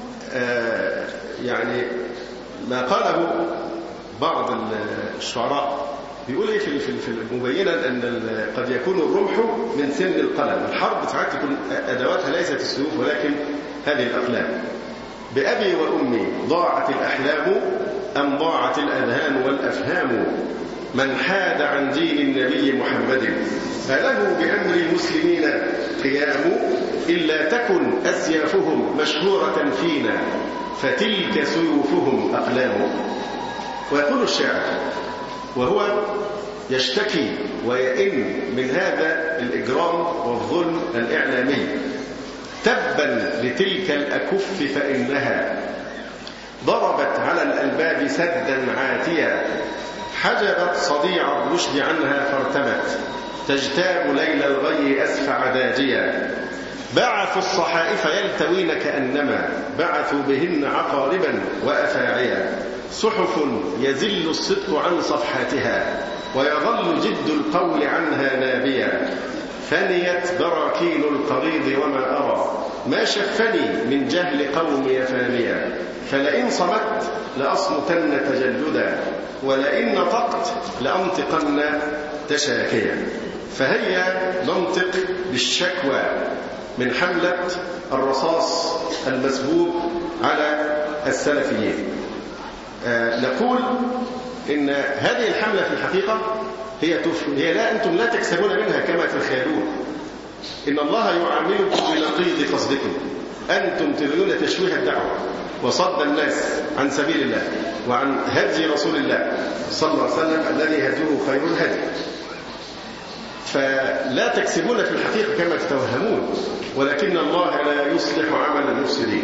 يعني ما قاله بعض الشعراء بيقول ايه في مبينا ان قد يكون الرمح من سن القلم. الحرب ساعات تكون ادواتها ليست السيوف ولكن هذه الاقلام. بأبي وأمي ضاعت الأحلام أم ضاعت الأذهان والأفهام، من حاد عن دين النبي محمد فله بأمر المسلمين قيام، إلا تكن أسيافهم مشهورة فينا فتلك سيوفهم أقلام. ويقول الشاعر وهو يشتكي ويئن من هذا الإجرام والظلم الإعلامي: تبا لتلك الأكف فإنها ضربت على الألباب سدا عاتيا، حجبت صديع الرشد عنها فارتمت، تجتاب ليل الغي أسفع داجيا. بعثوا الصحائف يلتوين كأنما بعثوا بهن عقاربا وأفاعيا، صحف يزل الصدق عن صفحاتها ويظل جد القول عنها نابيا. فنيت براكين القريض وما أرى ما شفني من جهل قومي فانيا، فلئن صمت لأصمتن تجلدا ولئن نطقت لأنطقن تشاكيا. فهيا ننطق بالشكوى من حملة الرصاص المسبوب على السلفيين. نقول إن هذه الحملة في الحقيقة هي لا أنتم لا تكسبون منها كما تتخيلون. إن الله يعاملكم بنقيض قصدكم. أنتم تريدون تشويه الدعوة وصد الناس عن سبيل الله وعن هدي رسول الله صلى الله عليه وسلم الذي هديه خير الهدي، فلا تكسبون في الحقيقة كما تتوهمون، ولكن الله لا يصلح عمل المفسدين.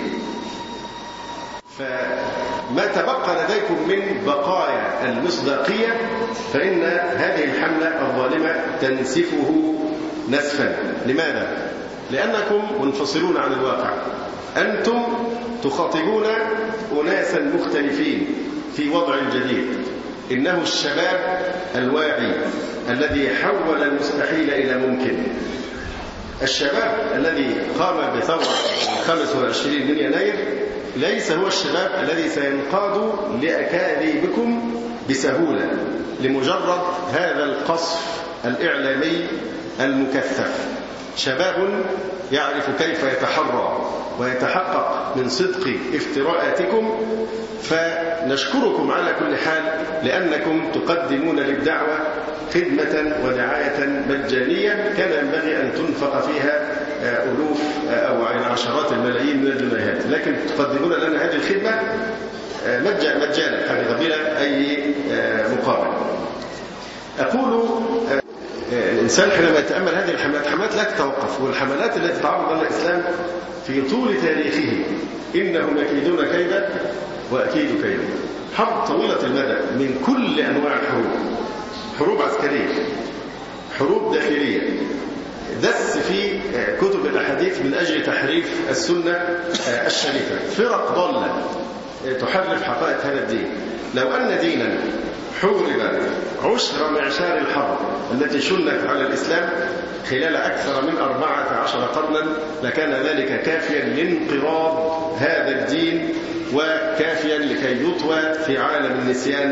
فما تبقى لديكم من بقايا المصداقية فإن هذه الحملة الظالمة تنسفه نسفا. لماذا؟ لأنكم منفصلون عن الواقع. أنتم تخاطبون أناسا مختلفين في وضع جديد. إنه الشباب الواعي الذي حول المستحيل إلى ممكن. الشباب الذي قام بثورة 25 من يناير ليس هو الشباب الذي سينقاد لأكاذيبكم بسهولة لمجرد هذا القصف الإعلامي المكثف. شباب يعرف كيف يتحرى ويتحقق من صدق افتراءاتكم، فنشكركم على كل حال لأنكم تقدمون للدعوة خدمة ودعاية مجانية كان ينبغي أن تنفق فيها ألوف أو عشرات الملايين من الجنيهات، لكن تقدمون لنا هذه الخدمة مجانا حقيقة بلا أي مقابل. أقول الإنسان حينما يتأمل هذه الحملات لا تتوقف، والحملات التي تعرض على الإسلام في طول تاريخه إنهم يكيدون كيدا وأكيد كيدا. حرب طويلة المدى من كل أنواع الحروب، حروب عسكرية، حروب داخلية، دس في كتب الأحاديث من أجل تحريف السنة الشريفة، فرق ضالة تحرف حقائق هذا الدين. لو أن دينا حورب عشر معشار الحرب التي شنت على الإسلام خلال أكثر من 14 قرنا لكان ذلك كافيا لانقراض هذا الدين وكافيا لكي يطوى في عالم النسيان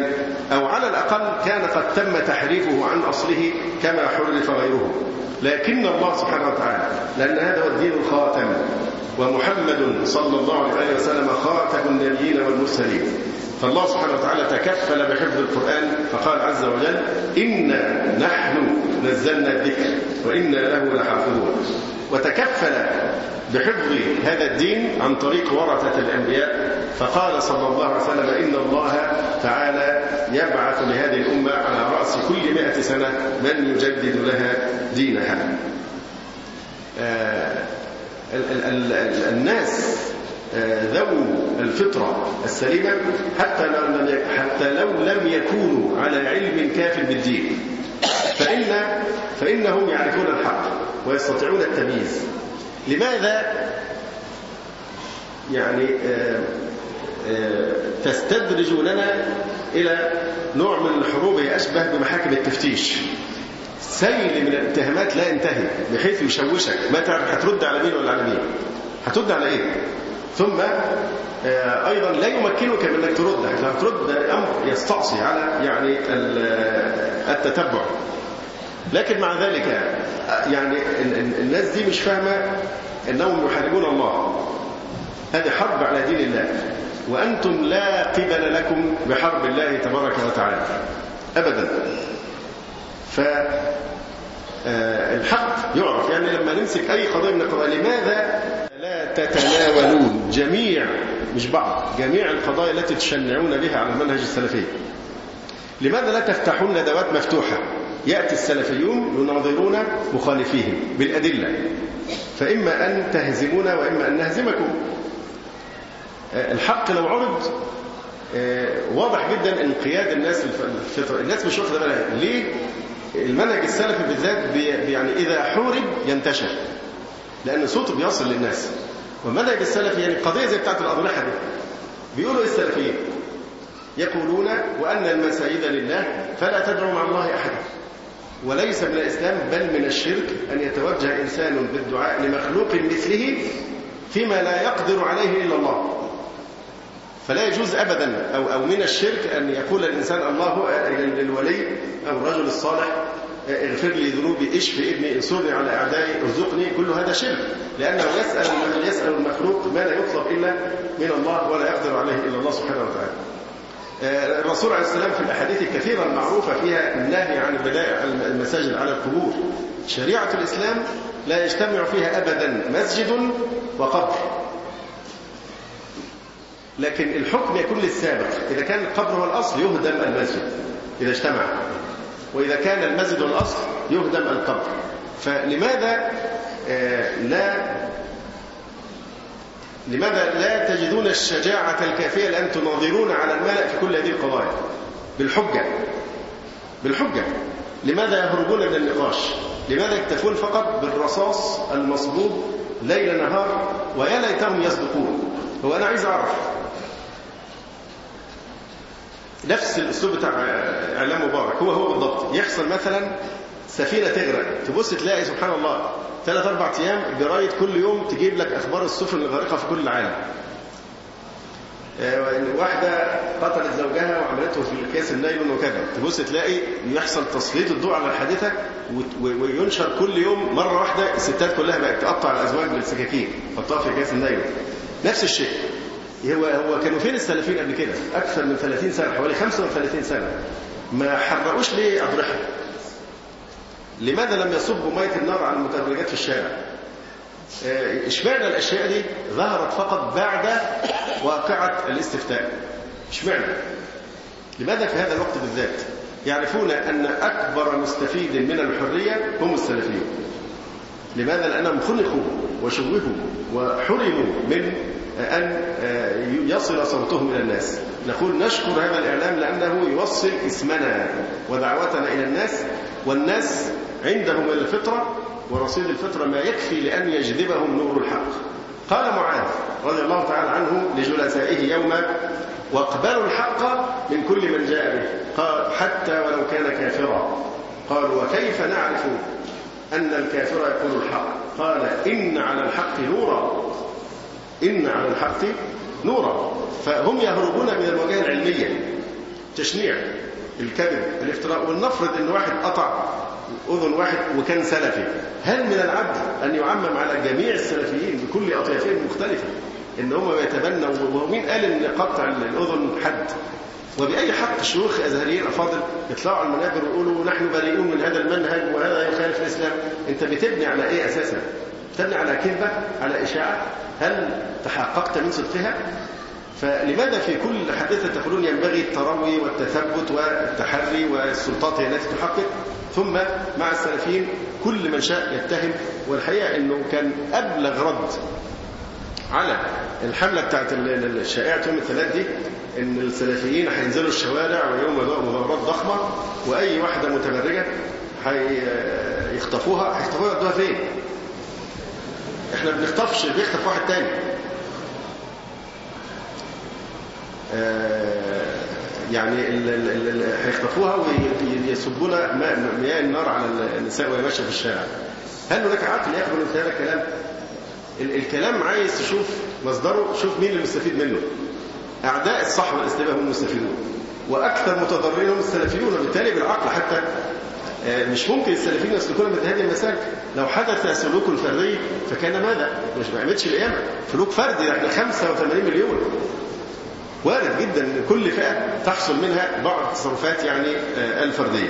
أو على الأقل كان قد تم تحريفه عن أصله كما حرف غيره. لكن الله سبحانه وتعالى، لأن هذا هو الدين الخاتم، ومحمد صلى الله عليه وسلم خاتم النبيين والمرسلين، فالله سبحانه وتعالى تكفل بحفظ القرآن فقال عز وجل: إنا نحن نزلنا الذكر وإنا له لحافظون. وتكفل بحفظ هذا الدين عن طريق ورثة الأنبياء، فقال صلى الله عليه وسلم: إن الله تعالى يبعث لهذه الأمة على رأس كل 100 سنة من يجدد لها دينها. الناس ذو الفطرة السليمة حتى لو لم يكونوا على علم كاف بالدين فإنهم يعرفون الحق ويستطيعون التمييز. لماذا يعني تستدرجوننا إلى نوع من الحروب أشبه بمحاكم التفتيش، سيل من الاتهامات لا ينتهي بحيث يشوشك ما تعرف هترد على مين ولا على مين، هترد على إيه، ثم أيضا لا يمكنك من أنك ترد، هترد أمر يستعصي على يعني التتبع. لكن مع ذلك يعني الناس دي مش فاهمة أنهم يحاربون الله، هذه حرب على دين الله، وأنتم لا قبل لكم بحرب الله تبارك وتعالى أبدا. فالحق يعرف، يعني لما نمسك أي قضية من القضايا، لماذا لا تتناولون جميع، مش بعض، جميع القضايا التي تشنعون بها على المنهج السلفي؟ لماذا لا تفتحون ندوات مفتوحة يأتي السلفيون يناظرون مخالفيهم بالأدلة، فإما أن تهزمونا وإما أن نهزمكم. الحق لو عرض واضح جدا انقياد الناس للفطرة. الناس مش واخده بالها ليه المنهج السلفي بالذات يعني إذا حورب ينتشر، لأن صوته بيصل للناس. والمنهج السلفي يعني قضية زي بتاعت الأضرحة دي، بيقولوا السلفيين يقولون وأن المساجد لله فلا تدعوا مع الله أحدا، وليس من الإسلام بل من الشرك أن يتوجه إنسان بالدعاء لمخلوق مثله فيما لا يقدر عليه إلا الله. فلا يجوز أبدا أو من الشرك أن يقول الإنسان الله للولي أو الرجل الصالح اغفر لي ذنوبي، اشفي ابني، انصرني على أعدائي، ارزقني، كل هذا شرك، لأنه يسأل المخلوق ما لا يطلب إلا من الله ولا يقدر عليه إلا الله سبحانه وتعالى. الرسول عليه السلام في الأحاديث الكثيرة المعروفة فيها النهي عن بناء المساجد على القبور. شريعة الإسلام لا يجتمع فيها أبدا مسجد وقبر، لكن الحكم يكون للسابق. إذا كان القبر هو الأصل يهدم المسجد إذا اجتمع، وإذا كان المسجد هو الأصل يهدم القبر. فلماذا لماذا لا تجدون الشجاعة الكافية لأن تناظرون على الملأ في كل هذه القضايا بالحجة؟ لماذا يهربون من النقاش؟ لماذا يكتفون فقط بالرصاص المصبوب ليل نهار؟ ويا ليتهم يصدقون. هو أنا عايز أعرف نفس الأسلوب بتاع إعلام مبارك هو بالضبط. يحصل مثلا سفينة تغرق، تبص تلاقي سبحان الله 3-4 أيام الجرايد كل يوم تجيب لك أخبار السفن الغارقة في كل العالم. واحدة قتلت زوجها وعملته في الكاس النايلون وكذا، تبص تلاقي يحصل تسليط الضوء على الحادثة وينشر كل يوم مرة واحدة الستات كلها بقت تقطع الأزواج بالسكاكين حطها في كاس النايلون. نفس الشيء. هو كانوا فين السلفيين قبل كده؟ أكثر من 30 سنة، حوالي 35 سنة، ما حرقوش ليه أضرحة؟ لماذا لم يصبوا مية النار على المتدرجات في الشارع؟ اشمعنى الأشياء دي ظهرت فقط بعد واقعة الاستفتاء؟ اشمعنى؟ لماذا في هذا الوقت بالذات يعرفون أن أكبر مستفيد من الحرية هم السلفيون؟ لماذا؟ لأنهم خلقوا وشوهوا وحرموا من أن يصل صوتهم إلى الناس. نقول نشكر هذا الإعلام لأنه يوصل اسمنا ودعوتنا إلى الناس، والناس عندهم الفطرة ورصيد الفطرة ما يكفي لأن يجذبهم نور الحق. قال معاذ رضي الله تعالى عنه لجلسائه يوما: واقبلوا الحق من كل من جاء به، قال حتى ولو كان كافرا. قالوا وكيف نعرف أن الكافر يقول الحق؟ قال إن على الحق نورا، إن على الحق نورا. فهم يهربون من المواجهة العلمية، تشنيع، الكذب الافتراء. ولنفرض أن واحد قطع أذن واحد وكان سلفي، هل من العدل أن يعمم على جميع السلفيين بكل أطيافهم المختلفة إن هم يتبنوا؟ ومين قال إن قطع الأذن حد؟ وبأي حق شيوخ أزهريين أفاضل يطلعوا على المنابر ويقولوا نحن بريئون من هذا المنهج وهذا يخالف الإسلام؟ أنت بتبني على إيه أساسا؟ بتبني على كذبة، على إشاعة؟ هل تحققت من صدقها؟ فلماذا في كل حادثة تقولون ينبغي التروي والتثبت والتحري والسلطات هي التي تحقق، ثم مع السلفيين كل من شاء يتهم؟ والحقيقة أنه كان أبلغ رد على الحملة بتاعت الشائعة يوم الثلاث دي ان السلفيين هينزلوا الشوارع ويوم مظاهرات ضخمة واي واحدة متبرجة هيخطفوها يدوها فين؟ احنا ما بنخطفش، بيخطف واحد تاني. يعني هيخطفوها ويصبونا مياه النار على النساء وهي ماشيه في الشارع. هل هناك عقل يقبل مثل هذا الكلام؟ الكلام عايز تشوف مصدره، شوف مين اللي مستفيد منه. أعداء الصحوة الإسلامية هم المستفيدون، وأكثر متضررين هم السلفيون. وبالتالي بالعقل حتى مش ممكن السلفيين يسلكون مثل هذه المسالك. لو حدث سلوك فردي فكان ماذا؟ مش ما عملتش القيامة سلوك فردي، احنا 85 مليون، وارد جدا ان كل فئة تحصل منها بعض التصرفات يعني الفردية.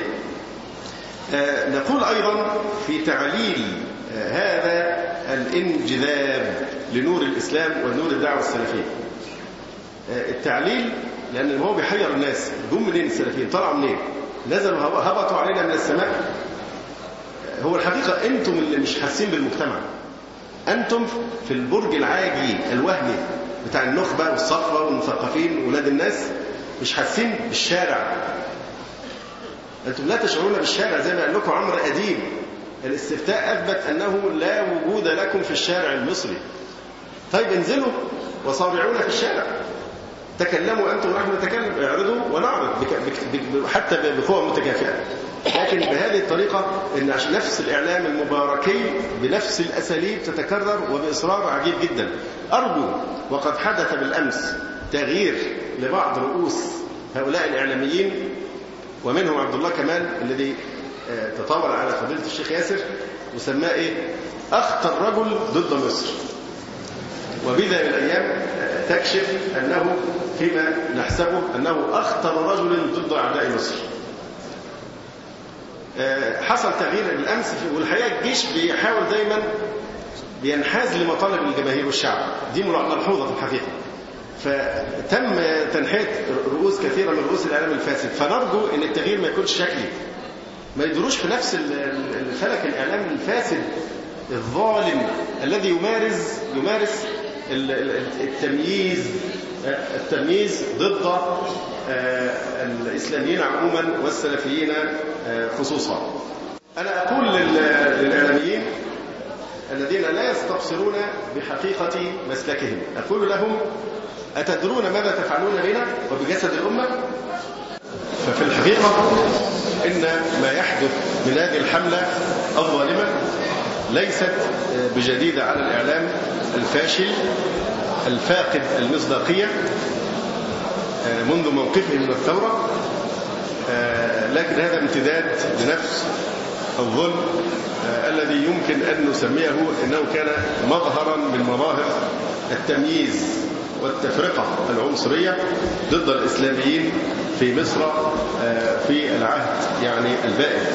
نقول أيضا في تعليل هذا الانجذاب لنور الإسلام ونور الدعوة السلفية، التعليل، لأن هو بيحير الناس. جم منين السلفيين؟ طلعوا منين؟ نزلوا هبطوا علينا من السماء؟ هو الحقيقة أنتم اللي مش حاسين بالمجتمع، أنتم في البرج العاجي الوهمي بتاع النخبة والصفوة والمثقفين ولاد الناس، مش حاسين بالشارع. أنتم لا تشعرون بالشارع. زي ما قال لكم عمرو أديب، الاستفتاء أثبت أنه لا وجود لكم في الشارع المصري. طيب انزلوا وصارعونا في الشارع، تكلموا أنتم ونحن نتكلم، اعرضوا ونعرض حتى بقوة متكافئة. لكن بهذه الطريقة إن نفس الإعلام المباركي بنفس الأساليب تتكرر وبإصرار عجيب جدا. أرجو، وقد حدث بالأمس تغيير لبعض رؤوس هؤلاء الإعلاميين، ومنهم عبد الله كمال الذي تطاول على فضيلة الشيخ ياسر وسماه إيه؟ أخطر رجل ضد مصر. وبذا الأيام تكشف أنه فيما نحسبه أنه أخطر رجل ضد أعداء مصر. حصل تغيير بالأمس، والحقيقة الجيش بيحاول دايما بينحاز لمطالب الجماهير والشعب، دي ملحوظة في الحقيقة. فتم تنحية رؤوس كثيرة من رؤوس الإعلام الفاسد، فنرجو أن التغيير ما يكونش شكلي، ما يدروش في نفس الفلك الإعلام الفاسد الظالم الذي يمارس التمييز ضد الإسلاميين عموما والسلفيين خصوصا. أنا أقول للإعلاميين الذين لا يستبصرون بحقيقة مسلكهم، أقول لهم: أتدرون ماذا تفعلون بنا وبجسد الأمة؟ ففي الحقيقة إن ما يحدث من هذه الحملة الظالمة ليست بجديدة على الإعلام الفاشل الفاقد المصداقية منذ موقفه من الثورة، لكن هذا امتداد لنفس الظلم الذي يمكن أن نسميه أنه كان مظهرا من مظاهر التمييز والتفرقة العنصرية ضد الإسلاميين في مصر في العهد يعني البائد.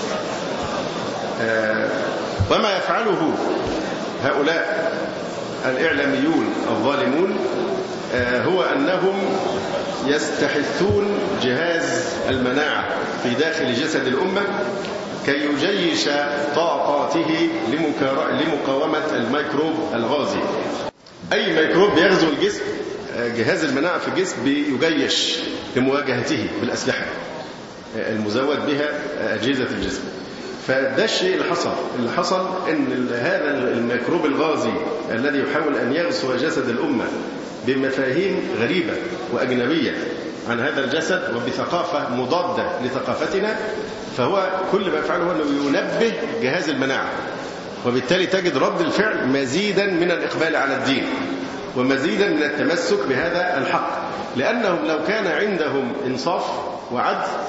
وما يفعله هؤلاء الإعلاميون الظالمون هو أنهم يستحثون جهاز المناعة في داخل جسد الأمة كي يجيش طاقاته لمقاومة الميكروب الغازي. أي ميكروب يغزو الجسم جهاز المناعة في الجسم بيجيش لمواجهته بالأسلحة المزود بها أجهزة الجسم. فده الشيء اللي حصل إن هذا الميكروب الغازي الذي يحاول أن يغزو جسد الأمة بمفاهيم غريبة وأجنبية عن هذا الجسد وبثقافة مضادة لثقافتنا، فهو كل ما يفعله أنه ينبه جهاز المناعة، وبالتالي تجد رد الفعل مزيدا من الإقبال على الدين ومزيدا من التمسك بهذا الحق، لأنهم لو كان عندهم إنصاف وعدل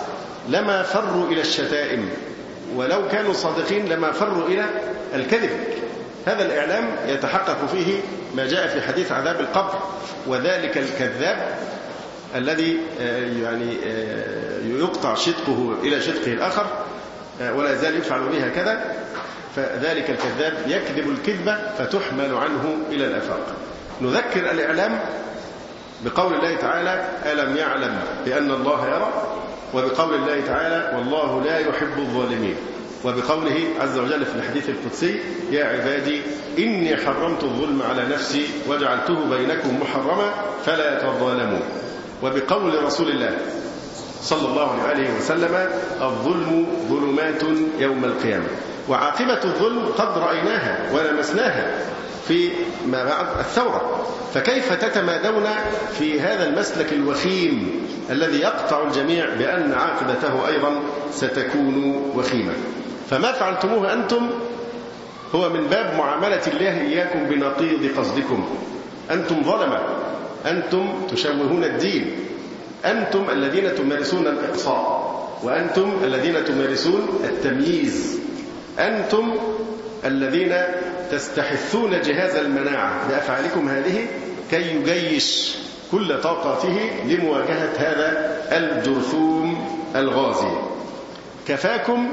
لما فروا إلى الشتائم، ولو كانوا صادقين لما فروا إلى الكذب. هذا الإعلام يتحقق فيه ما جاء في حديث عذاب القبر: وذلك الكذاب الذي يعني يقطع شدقه إلى شدقه الآخر ولا يزال يفعل به هكذا، فذلك الكذاب يكذب الكذبة فتحمل عنه إلى الآفاق. نذكر الإعلام بقول الله تعالى: ألم يعلم بأن الله يرى، وبقول الله تعالى: والله لا يحب الظالمين، وبقوله عز وجل في الحديث القدسي: يا عبادي إني حرمت الظلم على نفسي وجعلته بينكم محرما فلا تظالموا، وبقول رسول الله صلى الله عليه وسلم: الظلم ظلمات يوم القيامة. وعاقبة الظلم قد رأيناها ولمسناها في ما بعد الثورة، فكيف تتمادون في هذا المسلك الوخيم الذي يقطع الجميع بأن عاقبته أيضا ستكون وخيمة؟ فما فعلتموه أنتم هو من باب معاملة الله إياكم بنقيض قصدكم. أنتم ظلمة، أنتم تشوهون الدين، أنتم الذين تمارسون الإقصاء، وأنتم الذين تمارسون التمييز، أنتم الذين تستحثون جهاز المناعة بأفعالكم هذه كي يجيش كل طاقاته لمواجهة هذا الجرثوم الغازي. كفاكم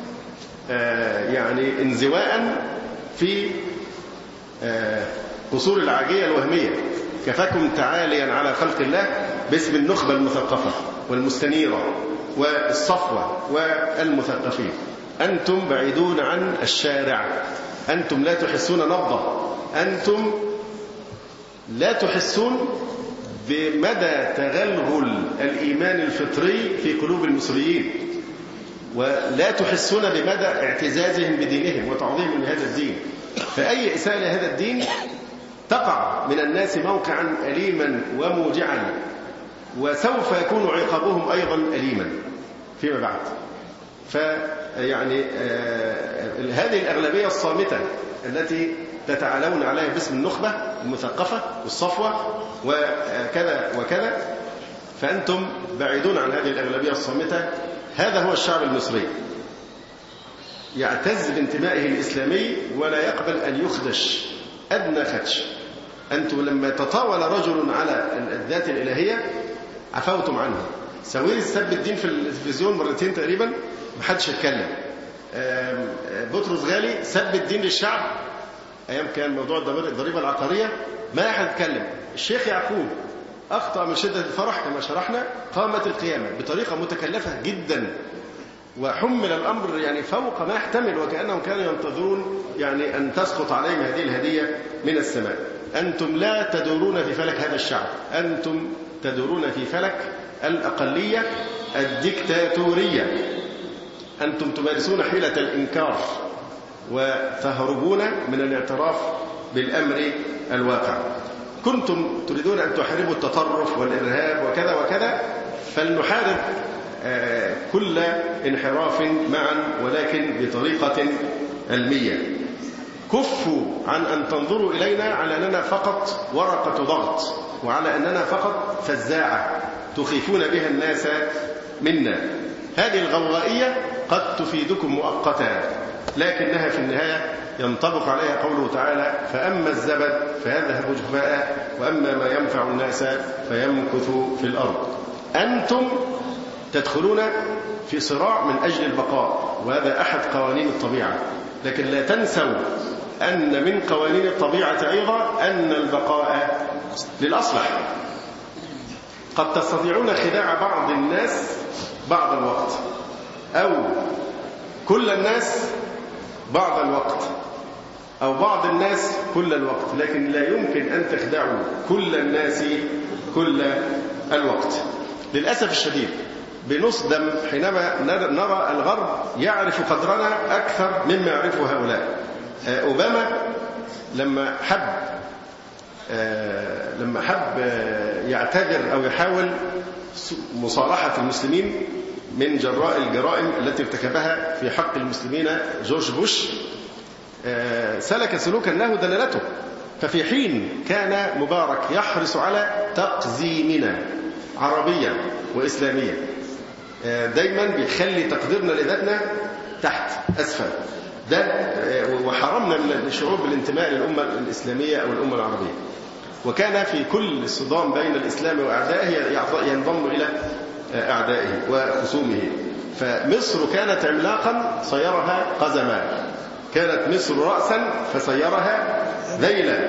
يعني انزواء في قصور العاجية الوهمية، كفاكم تعاليا على خلق الله باسم النخبة المثقفة والمستنيرة والصفوة والمثقفين. أنتم بعيدون عن الشارع، أنتم لا تحسون نبضه، أنتم لا تحسون بمدى تغلغل الإيمان الفطري في قلوب المصريين، ولا تحسون بمدى اعتزازهم بدينهم وتعظيمهم لهذا الدين. فأي إساءة لهذا الدين تقع من الناس موقعا أليما وموجعا، وسوف يكون عقابهم أيضا أليما فيما بعد. فيعني هذه الأغلبية الصامتة التي تتعالون عليها باسم النخبة المثقفة والصفوة وكذا وكذا، فأنتم بعيدون عن هذه الأغلبية الصامتة. هذا هو الشعب المصري، يعتز بانتمائه الإسلامي ولا يقبل أن يخدش أدنى خدش. أنتم لما تطاول رجل على الذات الإلهية عفوتم عنه. ساويرس سب الدين في التلفزيون مرتين تقريبا ما حدش يتكلم. بطرس غالي سب الدين للشعب أيام كان موضوع الضريبة العقارية ما أحد يتكلم. الشيخ يعقوب أخطأ من شدة الفرح كما شرحنا، قامت القيامة بطريقة متكلفة جدا، وحمل الأمر يعني فوق ما يحتمل، وكأنهم كانوا ينتظرون يعني أن تسقط عليهم هذه الهدية من السماء. أنتم لا تدورون في فلك هذا الشعب، أنتم تدورون في فلك الأقلية الديكتاتورية. أنتم تمارسون حيلة الإنكار وتهربون من الاعتراف بالأمر الواقع. كنتم تريدون أن تحاربوا التطرف والإرهاب وكذا وكذا، فلنحارب كل انحراف معا ولكن بطريقة علمية. كفوا عن أن تنظروا إلينا على أننا فقط ورقة ضغط، وعلى أننا فقط فزاعة تخيفون بها الناس منا. هذه الغوائية قد تفيدكم مؤقتا، لكنها في النهاية ينطبق عليها قوله تعالى: فأما الزبد فيذهب جفاء وأما ما ينفع الناس فيمكث في الأرض. أنتم تدخلون في صراع من أجل البقاء، وهذا أحد قوانين الطبيعة، لكن لا تنسوا أن من قوانين الطبيعة أيضا أن البقاء للأصلح. قد تستطيعون خداع بعض الناس بعض الوقت، أو كل الناس بعض الوقت، أو بعض الناس كل الوقت، لكن لا يمكن أن تخدعوا كل الناس كل الوقت. للأسف الشديد بنصدم حينما نرى الغرب يعرف قدرنا أكثر مما يعرفه هؤلاء. أوباما لما حب يعتذر أو يحاول مصالحة المسلمين من جراء الجرائم التي ارتكبها في حق المسلمين جورج بوش، سلك سلوكا له دلالته. ففي حين كان مبارك يحرص على تقزيمنا عربيا وإسلاميا، دايما بيخلي تقديرنا لذاتنا تحت أسفل ده، وحرمنا من الشعور بالانتماء للأمة الإسلامية أو الأمة العربية. وكان في كل صدام بين الإسلام وأعدائه ينضم إلى أعدائه وخصومه. فمصر كانت عملاقا صيرها قزما، كانت مصر رأسا فصيرها ذيلا.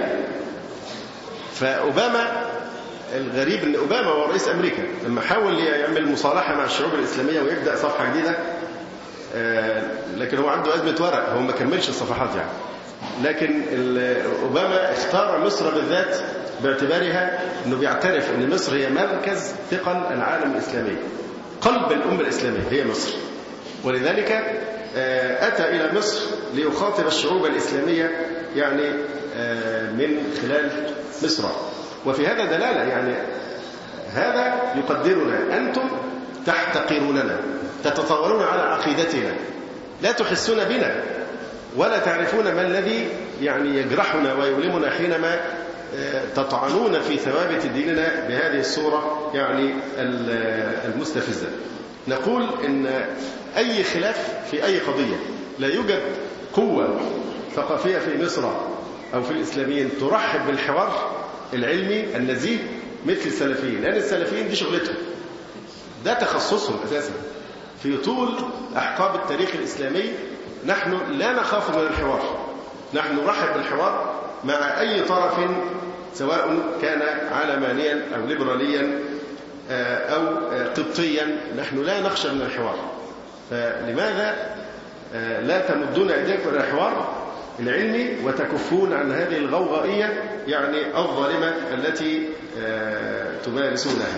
فأوباما الغريب أن أوباما هو رئيس أمريكا لما حاول يعمل مصالحة مع الشعوب الإسلامية ويبدأ صفحة جديدة، لكن هو عنده أزمة ورق، هو ما كملش الصفحات يعني. لكن أوباما اختار مصر بالذات باعتبارها أنه بيعترف أن مصر هي مركز ثقل العالم الإسلامي، قلب الأمة الإسلامية هي مصر. ولذلك أتى إلى مصر ليخاطب الشعوب الإسلامية يعني من خلال مصر. وفي هذا دلالة، يعني هذا يقدرنا، أنتم تحتقروننا، تتطاولون على عقيدتنا، لا تحسون بنا ولا تعرفون ما الذي يعني يجرحنا ويؤلمنا حينما تطعنون في ثوابت ديننا بهذه الصورة يعني المستفزة. نقول إن أي خلاف في أي قضية لا يوجد قوة ثقافية في مصر أو في الإسلاميين ترحب بالحوار العلمي النزيه مثل السلفيين، لأن السلفيين دي شغلتهم، ده تخصصهم أساسا. في طول أحقاب التاريخ الإسلامي نحن لا نخاف من الحوار، نحن نرحب بالحوار مع أي طرف سواء كان علمانيا أو ليبراليا أو قبطيا، نحن لا نخشى من الحوار. فلماذا لا تمدون أيديكم إلى الحوار العلمي وتكفون عن هذه الغوغائية يعني الظالمة التي تمارسونها؟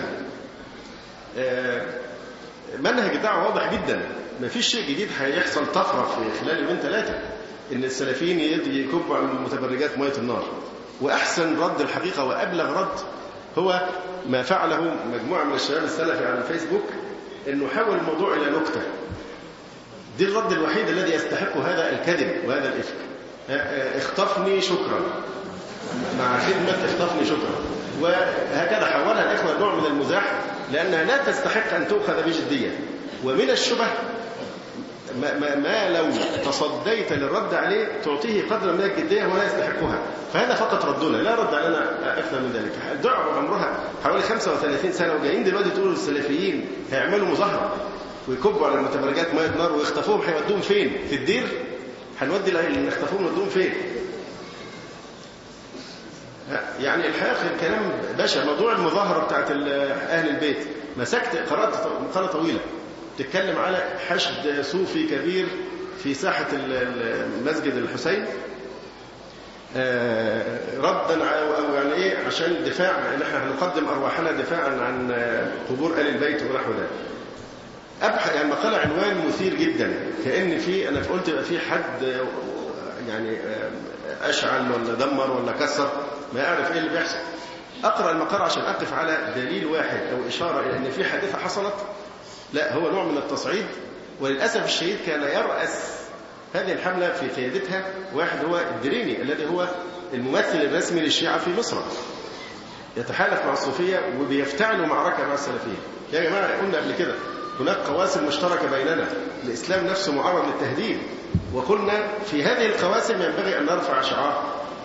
منهج الدعوة واضح جدا، ما فيش شيء جديد هيحصل طفرة في خلال يومين ثلاثة إن السلفيين يكبوا عن المتبرجات مية النار. وأحسن رد الحقيقة وأبلغ رد هو ما فعله مجموعة من الشباب السلفي على الفيسبوك، إنه حول الموضوع إلى نكتة. دي الرد الوحيد الذي يستحق هذا الكذب وهذا الإفك. اخطفني شكرا، مع خدمة اخطفني شكرا. وهكذا حولها الإخوة نوع من المزاح، لأنها لا تستحق أن تؤخذ بجدية. ومن الشبه ما لو تصديت للرد عليه تعطيه قدر من الجدية ولا يستحقها. فهذا فقط ردنا، لا رد علينا أكثر من ذلك. الدعوة عمرها حوالي 35 سنة، وجايين دلوقتي تقولوا للسلفيين هيعملوا مظاهرة ويكبوا على المتبرجات مية نار ويخطفوهم. هيودوهم فين؟ في الدير؟ هنودي اللي نخطفوهم نودوهم فين؟ يعني الحقيقة الكلام باشا. موضوع المظاهرة بتاعت أهل البيت، مسكت قرأت مقالة طويلة تتكلم على حشد صوفي كبير في ساحة مسجد الحسين ردا أو يعني إيه، عشان الدفاع، إن إحنا هنقدم أرواحنا دفاعا عن قبور آل البيت ونحو ذلك. يعني مقالة عنوان مثير جدا، كأن في، أنا قلت يبقى في حد يعني أشعل ولا دمر ولا كسر، ما يعرف إيه اللي بيحصل. أقرأ المقالة عشان أقف على دليل واحد أو إشارة إلى أن في حادثة حصلت. لا، هو نوع من التصعيد. وللأسف الشديد كان يرأس هذه الحملة في قيادتها واحد هو الدريني، الذي هو الممثل الرسمي للشيعة في مصر، يتحالف مع الصوفية وبيفتعلوا معركة مع السلفية. يا جماعة قلنا قبل كده هناك قواسم مشتركة بيننا، الإسلام نفسه معرض للتهديد، وقلنا في هذه القواسم ينبغي أن نرفع شعار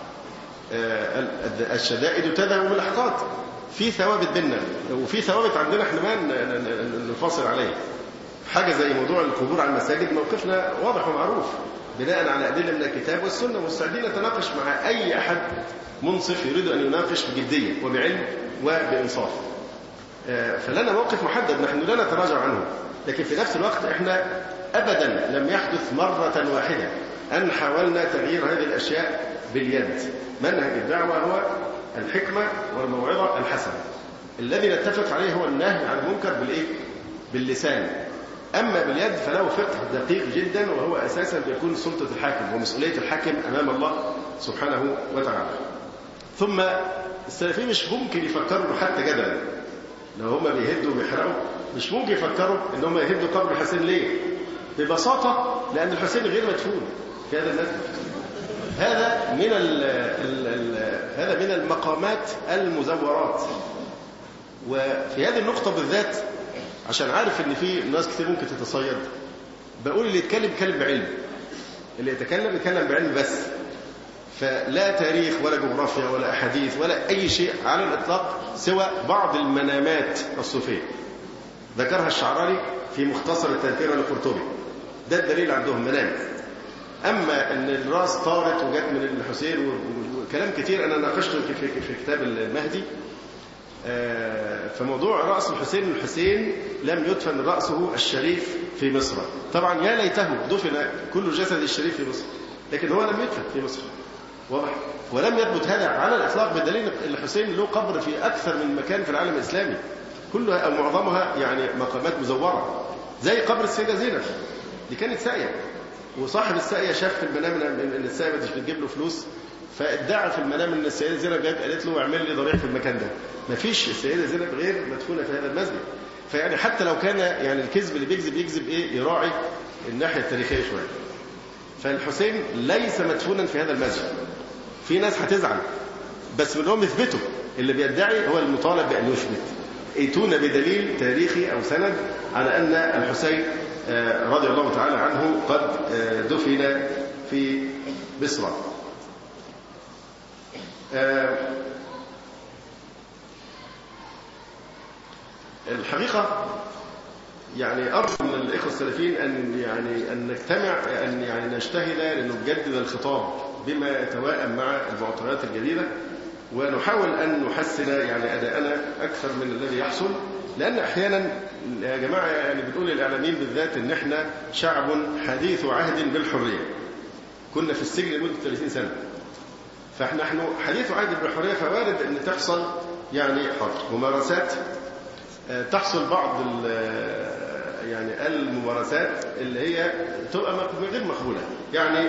الشدائد تذهب بالأحقاد. في ثوابت بيننا وفي ثوابت عندنا احنا ما نفاصل عليه. حاجة زي موضوع القبور على المساجد موقفنا واضح ومعروف بناء على أدلة من الكتاب والسنة، مستعدين نتناقش مع أي أحد منصف يريد أن يناقش بجدية وبعلم وبإنصاف. فلنا موقف محدد نحن لا نتراجع عنه. لكن في نفس الوقت احنا أبدا لم يحدث مرة واحدة أن حاولنا تغيير هذه الأشياء باليد. منهج الدعوة هو الحكمة والموعظة الحسنة. الذي نتفق عليه هو النهي عن المنكر بالإيه؟ باللسان. أما باليد فله فقه دقيق جدا، وهو أساسا بيكون سلطة الحاكم ومسؤولية الحاكم أمام الله سبحانه وتعالى. ثم السلفيين مش ممكن يفكروا حتى جدلا، لو هم بيهدوا وبيحرقوا مش ممكن يفكروا ان هم يهدوا قبر الحسين. ليه؟ ببساطة لأن الحسين غير مدفون في هذا المسجد. هذا من المقامات المزورات. وفي هذه النقطة بالذات عشان عارف إن في ناس كتير ممكن تتصيد، بقول اللي يتكلم بعلم، اللي يتكلم بعلم بس، فلا تاريخ ولا جغرافيا ولا أحاديث ولا أي شيء على الإطلاق سوى بعض المنامات الصوفية ذكرها الشعراني في مختصر التذكرة للقرطبي. ده الدليل عندهم، منام. أما أن الراس طارت وجت من الحسين وكلام كتير أنا ناقشته في كتاب المهدي. فموضوع رأس الحسين لم يدفن رأسه الشريف في مصر. طبعا يا ليته دفن كل جسد الشريف في مصر، لكن هو لم يدفن في مصر، واضح. ولم يثبت هذا على الإطلاق، بدليل الحسين له قبر في أكثر من مكان في العالم الإسلامي، كلها أو معظمها يعني مقامات مزورة، زي قبر السيدة زينب دي كانت ساقية، وصاحب الساقية شاف في المنام ان الساقية مش بتجيب له فلوس، فادعى في المنام ان السيدة زينب جت قالت له اعمل لي ضريح في المكان ده. مفيش السيدة زينب غير مدفونة في هذا المسجد. فيعني حتى لو كان يعني الكذب اللي بيكذب ايه يراعي الناحية التاريخية شوية. فالحسين ليس مدفونا في هذا المسجد. في ناس هتزعل، بس منهم يثبتوا، اللي بيدعي هو المطالب بأن يثبت. ائتونا بدليل تاريخي أو سند على أن الحسين رضي الله تعالى عنه قد دفن في مصر. الحقيقة يعني أرجو من الإخوة السلفيين أن نجتمع، أن نجتهد لنجدد الخطاب بما يتوائم مع المعطيات الجديدة، ونحاول أن نحسن يعني أداءنا أكثر من الذي يحصل. لأن أحيانا يا جماعة يعني بنقول للإعلاميين بالذات إن إحنا شعب حديث عهد بالحرية، كنا في السجن لمدة 30 سنة، فإحنا حديث عهد بالحرية، فوارد أن تحصل يعني ممارسات، تحصل بعض يعني الممارسات اللي هي تبقى غير مقبولة، يعني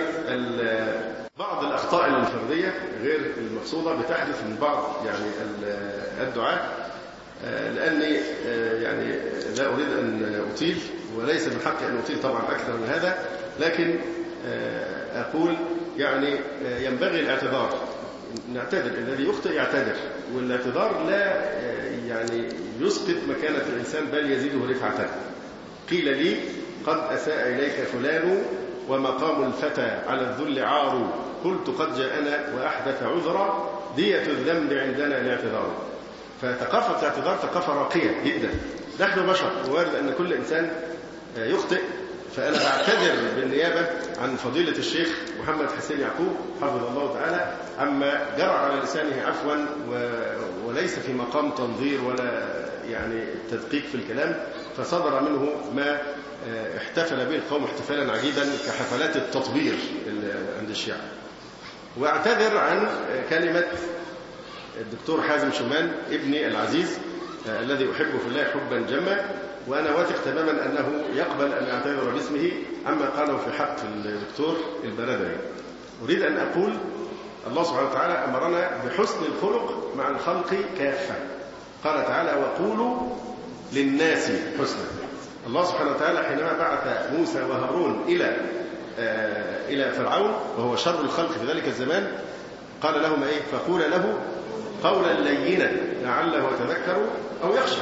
بعض الأخطاء الفردية غير المقصودة بتحدث من بعض يعني الدعاة. لأني يعني لا أريد أن أطيل، وليس من حقي أن أطيل طبعا أكثر من هذا، لكن أقول يعني ينبغي الاعتذار، نعتذر، الذي يخطئ يعتذر، والاعتذار لا يعني يسقط مكانة الإنسان بل يزيده رفعة. قيل لي قد أساء إليك فلان ومقام الفتى على الذل عار، قلت قد جاءنا وأحدث عذرا، دية الذنب عندنا الاعتذار. فثقافة الاعتذار ثقافة راقية جدا. نحن بشر، وارد أن كل إنسان يخطئ. فأنا بعتذر بالنيابة عن فضيلة الشيخ محمد حسين يعقوب حفظه الله تعالى عما جرى على لسانه عفوا، وليس في مقام تنظير ولا يعني تدقيق في الكلام، فصدر منه ما احتفل به القوم احتفالا عجيبا كحفلات التطبير عند الشيعة. واعتذر عن كلمة الدكتور حازم شومان ابني العزيز الذي أحبه في الله حبا جما، وأنا واثق تماما أنه يقبل أن أعتذر باسمه عما قاله في حق الدكتور البرادعي. أريد أن أقول الله سبحانه وتعالى أمرنا بحسن الخلق مع الخلق كافة. قال تعالى وقولوا للناس حسنا. الله سبحانه وتعالى حينما بعث موسى وهارون إلى فرعون وهو شر الخلق في ذلك الزمان، قال لهم إيه؟ فقول له قولا لينا لعله يتذكر أو يخشى.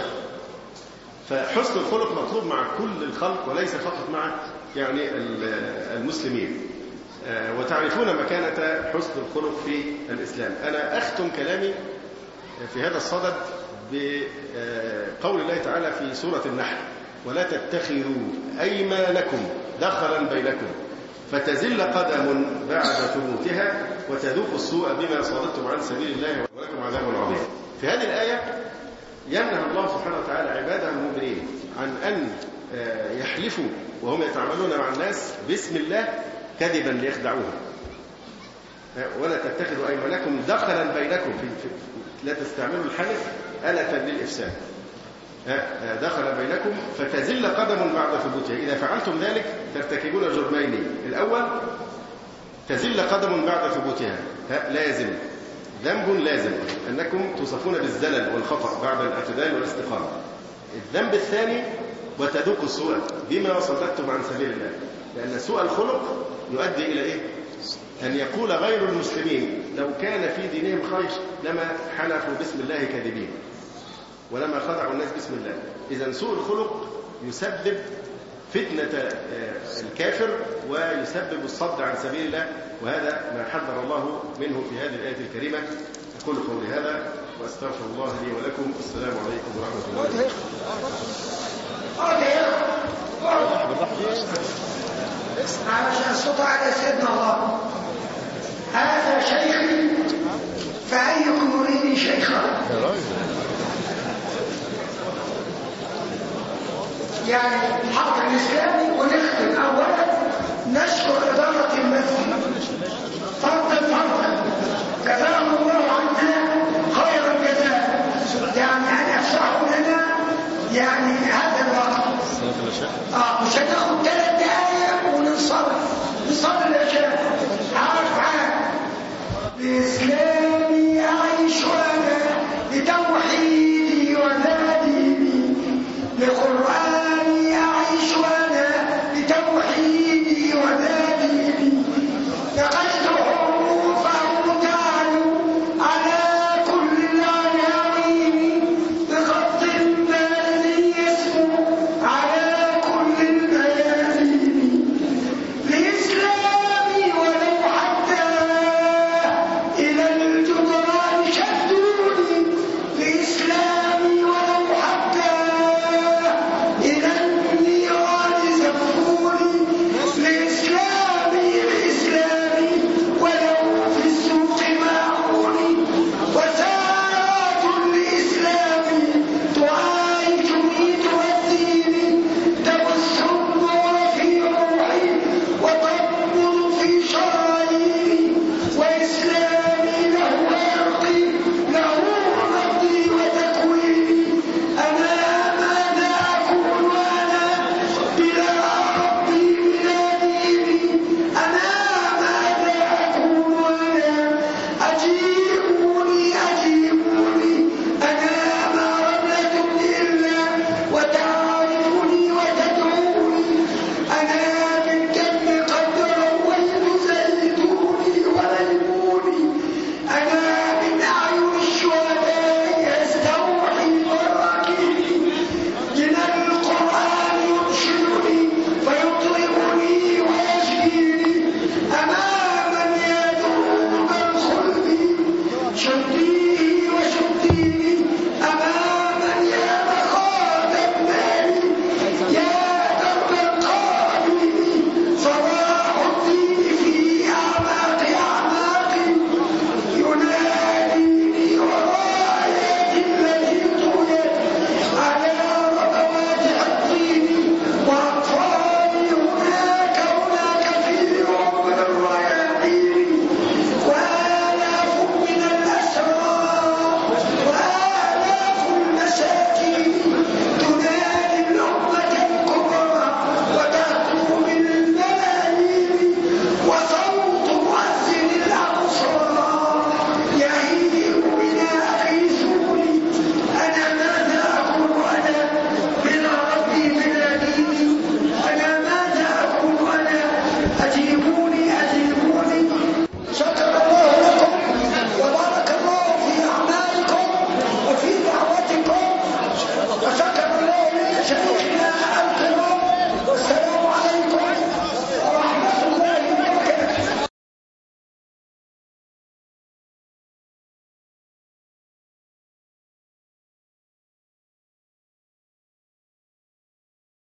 فحسن الخلق مطلوب مع كل الخلق وليس فقط مع يعني المسلمين. وتعرفون مكانة حسن الخلق في الإسلام. أنا أختم كلامي في هذا الصدد بقول الله تعالى في سورة النحل ولا تتخذوا أيمانكم دخلا بينكم فتزل قدم بعد ثبوتها وتذوقوا السوء بما صادتم عن سبيل الله ولكم عذاب عظيم. في هذه الآية ينهى الله سبحانه وتعالى عباده المؤمنين عن أن يحلفوا وهم يتعاملون مع الناس باسم الله كذبا ليخدعوهم. ولا تتخذوا أيمانكم دخلا بينكم، لا تستعملوا الحلف آلة للإفساد. دخل بينكم فتزل قدم بعد ثبوتها، إذا فعلتم ذلك ترتكبون جرمين. الأول تزل قدم بعد ثبوتها، لازم ذنب لازم أنكم توصفون بالزلل والخطأ بعد الاعتدال والاستقامة. الذنب الثاني وتذوقوا السوء بما صددتم عن سبيل الله، لأن سوء الخلق يؤدي إلى إيه؟ أن يقول غير المسلمين لو كان في دينهم خير لما حلفوا باسم الله كاذبين ولما خدعوا الناس باسم الله. إذا سوء الخلق يسبب فتنة الكافر ويسبب الصد عن سبيل الله، وهذا ما حذر الله منه في هذه الآية الكريمة. أقول قولي هذا وأستغفر الله لي ولكم. السلام عليكم ورحمة الله وبركاته. عشان صوت على سيدنا الله. هذا شيخي فأيكم يريد شيخا؟ يعني